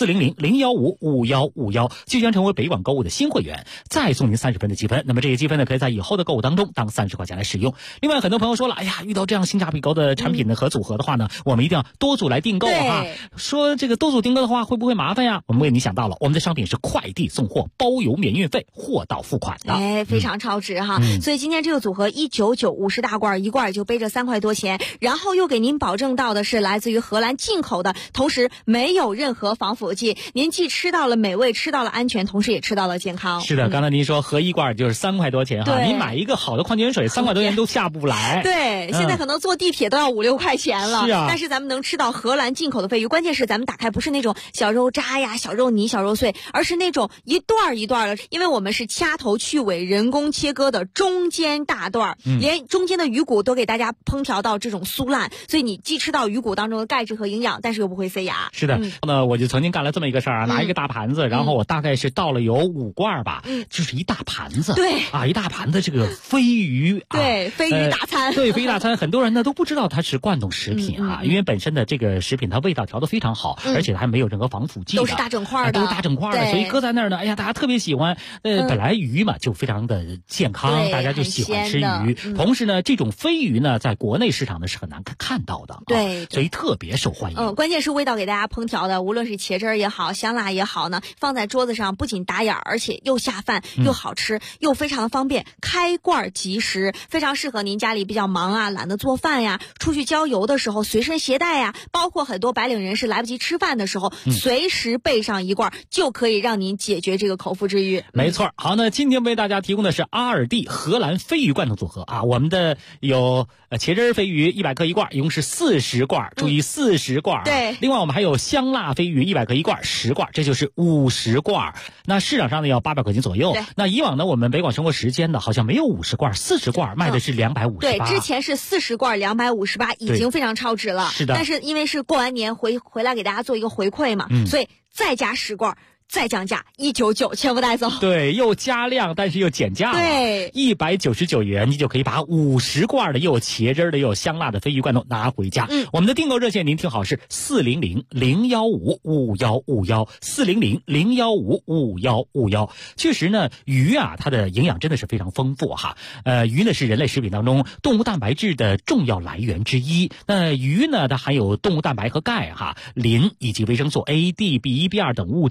400-015-5151，就将成为北广购物的新会员，再送您30分的积分。那么这些积分呢可以在以后的购物当中当30块钱来使用。另外很多朋友说了，哎呀，遇到这样性价比高的产品呢和组合的话呢，我们一定要多组来订购哈。说这个多组订购的话会不会麻烦呀？我们为你想到了，我们的商品是快递送货，包邮免运费，货到付款的， 非常超值哈。所以今天这个组合19950大罐，一罐也就背着3块多钱，然后又给您保证到的是来自于荷兰进口的，同时没有任何防腐剂，您既吃到了美味，吃到了安全，同时也吃到了健康。 是的，刚才您说合一罐就是3块多钱哈，您买一个好的矿泉水3块多钱都下不来。 对，现在可能坐地铁都要5、6块钱了。 是啊， 但是咱们能吃到荷兰进口的飞鱼，关键是咱们打开不是那种小肉渣呀、小肉泥、小肉碎，而是那种一段一段的，因为我们是掐头去尾人工切割的中间大段，连中间的鱼骨都给大家烹调到这种酥烂，所以你既吃到鱼骨当中的钙质和营养，但是又不会塞牙。 是的，那我就曾经干了这么一个事儿啊，拿一个大盘子，然后我大概是倒了有5罐吧，就是一大盘子， 对啊，一大盘子这个飞鱼， 对，飞鱼大餐， 对，飞鱼大餐，很多人呢都不知道它是罐头食品啊，因为本身的这个食品它味道调得非常好，而且还没有任何防腐剂的， 都是大整块的， 都是大整块的，所以搁在那儿呢，哎呀，大家特别喜欢。本来鱼嘛就非常的健康，大家就喜欢吃鱼。同时呢，这种飞鱼呢，在国内市场呢是很难看到的， 对， 所以特别受欢迎。 关键是味道给大家烹调的，无论是茄汁也好，香辣也好呢，放在桌子上不仅打眼，而且又下饭，又好吃，又非常的方便，开罐即食，非常适合您家里比较忙啊，懒得做饭呀，出去郊游的时候随身携带呀，包括很多白领人士来不及吃饭的时候，随时备上一罐，就可以让您解决这个口腹之欲。 没错。好，那今天为大家提供的是阿尔蒂荷兰飞鱼罐头组合啊，我们的有茄汁飞鱼100克1罐，一共是40罐，注意40罐。 对。 另外我们还有香辣飞鱼100克1罐10罐，这就是50罐。那市场上呢要800块钱左右。那以往呢我们北广生活时间呢好像没有50罐，40罐卖的是258。 对，之前是40罐258，已经非常超值了。 是的。 但是因为是过完年回来给大家做一个回馈嘛，所以再加10罐。再降价199，全部带走。 对，又加量，但是又减价了。 对 ，199元，你就可以把50罐的又有茄汁的又有香辣的飞鱼罐头拿回家。我们的订购热线您听好是400-015-5151，400-015-5151。确实呢，鱼啊，它的营养真的是非常丰富哈。鱼呢是人类食品当中动物蛋白质的重要来源之一。那鱼呢，它含有动物蛋白和钙哈、磷以及维生素 A、D、B1、B2等物质。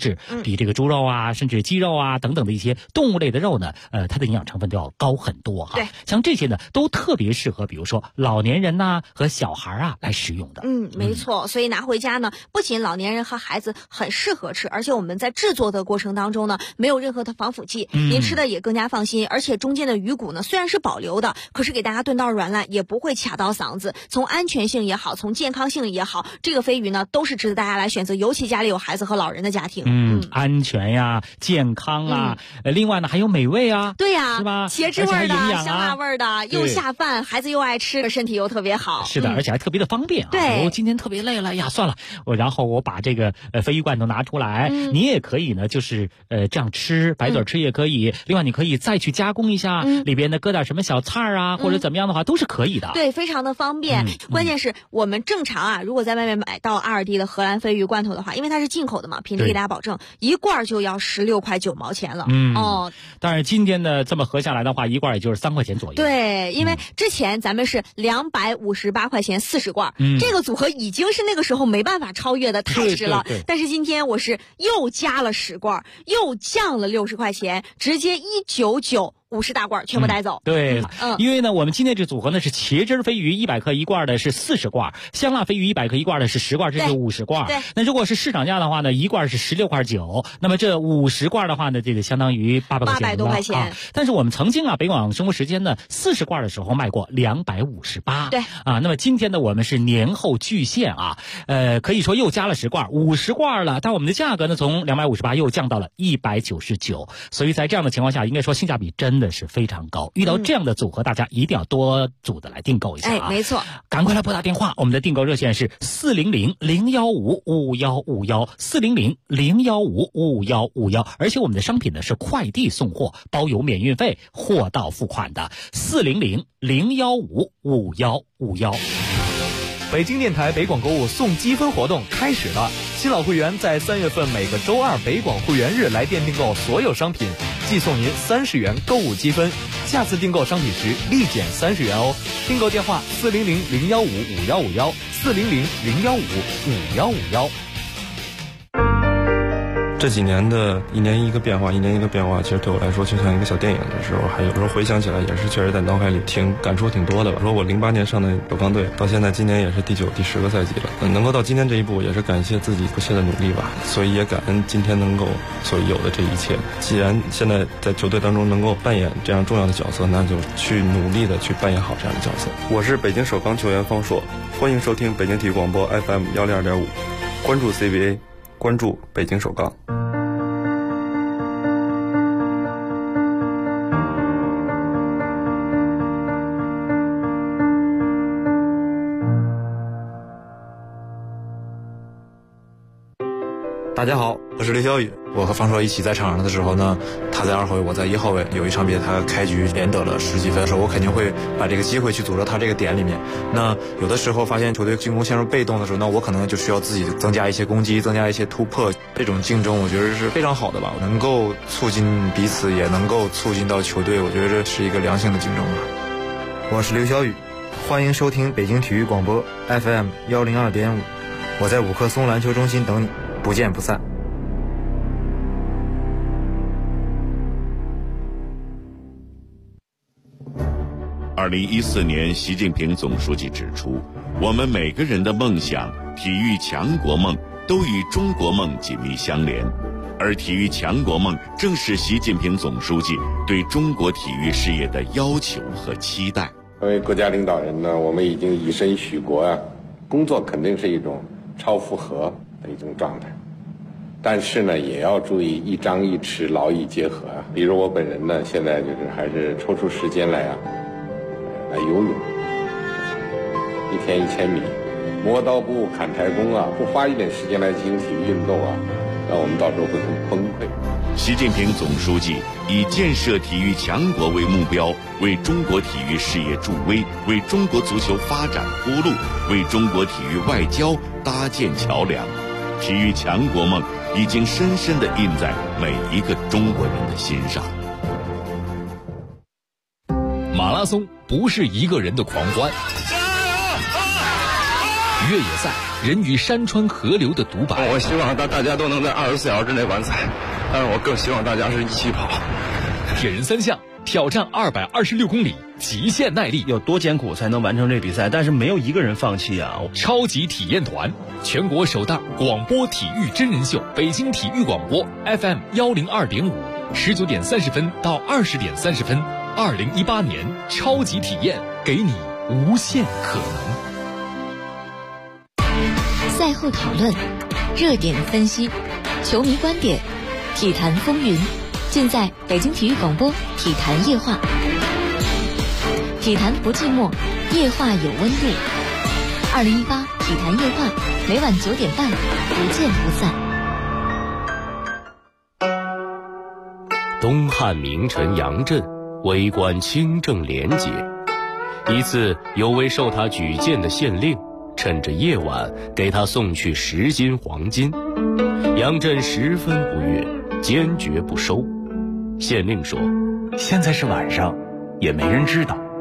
比这个猪肉啊，甚至鸡肉啊等等的一些动物类的肉呢，它的营养成分都要高很多哈。 对， 像这些呢，都特别适合比如说老年人呐和小孩啊来食用的。 没错。所以拿回家呢，不仅老年人和孩子很适合吃，而且我们在制作的过程当中呢，没有任何的防腐剂，您吃的也更加放心。而且中间的鱼骨呢，虽然是保留的，可是给大家炖到软烂，也不会卡到嗓子。从安全性也好，从健康性也好，这个飞鱼呢都是值得大家来选择，尤其家里有孩子和老人的家庭。 安全呀，健康啊，另外呢还有美味啊。 对呀， 是吧？ 茄汁味的、香辣味的，又下饭，孩子又爱吃，身体又特别好。 是的，而且还特别的方便啊。 对， 我今天特别累了呀，算了，然后我把这个鲱鱼罐头拿出来，你也可以呢，就是这样吃，白嘴吃也可以。另外你可以再去加工一下，里边呢搁点什么小菜啊，或者怎么样的话都是可以的。 对，非常的方便。关键是我们正常啊，如果在外面买到2D 的荷兰鲱鱼罐头的话，因为它是进口的嘛，品质给大家保证，一罐就要16块9毛钱了。 但是今天呢这么合下来的话，一罐也就是3块钱左右。 对，因为之前咱们是258块钱40罐，这个组合已经是那个时候没办法超越的，太值了。但是今天我是又加了10罐，又降了60块钱，直接199。50大罐全部带走。 对，因为呢，我们今天这组合呢是茄汁鲱鱼100克一罐的是40罐，香辣鲱鱼100克一罐的是10罐，这就50罐。 对， 那如果是市场价的话呢，一罐是16块9，那么这50罐的话呢，这个相当于800块钱。 800多块钱。 但是我们曾经啊，北广生活时间呢，40罐的时候卖过258。 对啊，那么今天呢，我们是年后巨献啊，可以说又加了10罐，50罐了，但我们的价格呢从258又降到了199，所以在这样的情况下，应该说性价比真的是非常高。遇到这样的组合，大家一定要多组的来订购一下啊！ 没错， 赶快来拨打电话，我们的订购热线是400-015-5151，400-015-5151，而且我们的商品呢是快递送货，包邮免运费，货到付款的，400-015-5151。 北京电台北广购物送积分活动开始了，新老会员在3月份每个周二北广会员日来电订购所有商品，寄送您30元购物积分，下次订购商品时立减30元哦。订购电话400-015-5151，400-015-5151。 这几年的一年一个变化，其实对我来说就像一个小电影的时候，还有时候回想起来也是确实在脑海里感触挺多的吧。说我08年上的北方队，到现在今年也是第9、第10个赛季了，能够到今天这一步，也是感谢自己不懈的努力吧。所以也感恩今天能够所有的这一切。既然现在在球队当中能够扮演这样重要的角色，那就去努力的去扮演好这样的角色。我是北京首钢球员方硕，欢迎收听北京体育广播 FM 102.5，关注 CBA， 关注北京首钢。 大家好，我是刘晓宇。我和方硕一起在场上的时候呢，他在2号位，我在1号位。有一场比赛他开局连得了10几分的时候，我肯定会把这个机会去组织他这个点里面。那有的时候发现球队进攻陷入被动的时候，那我可能就需要自己增加一些攻击，增加一些突破。这种竞争我觉得是非常好的吧，能够促进彼此，也能够促进到球队，我觉得这是一个良性的竞争吧。 我是刘晓宇，欢迎收听北京体育广播 FM 102.5，我在5棵松篮球中心等你，不见不散。 2014年，习近平总书记指出，我们每个人的梦想、体育强国梦都与中国梦紧密相连，而体育强国梦正是习近平总书记对中国体育事业的要求和期待。 作为国家领导人呢，我们已经以身许国啊，工作肯定是一种超负荷的一种状态，但是呢，也要注意一张一弛，劳逸结合啊。比如我本人呢，现在就是还是抽出时间来游泳，1天1000米，磨刀不误砍柴工啊，不花一点时间来进行体育运动啊，那我们到时候会很崩溃。 习近平总书记以建设体育强国为目标，为中国体育事业助威，为中国足球发展铺路，为中国体育外交搭建桥梁。体育强国梦已经深深地印在每一个中国人的心上。 马拉松不是一个人的狂欢，越野赛人与山川河流的独白。 我希望大家都能在24小时之内完赛，但是我更希望大家是一起跑。 铁人3项挑战226公里，极限耐力， 有多艰苦才能完成这比赛？但是没有一个人放弃啊！ 超级体验团，全国首档广播体育真人秀，北京体育广播 FM 102.5，19点30分到20点30分，2018年超级体验，给你无限可能。 赛后讨论，热点分析，球迷观点，体坛风云，尽在北京体育广播体坛夜话。体坛不寂寞，夜话有温度。2018体坛夜话，每晚9点半，不见不散。 东汉名臣杨震为官清正廉洁，一次有位受他举荐的县令趁着夜晚给他送去10斤黄金，杨震十分不悦，坚决不收。县令说： 现在是晚上，也没人知道，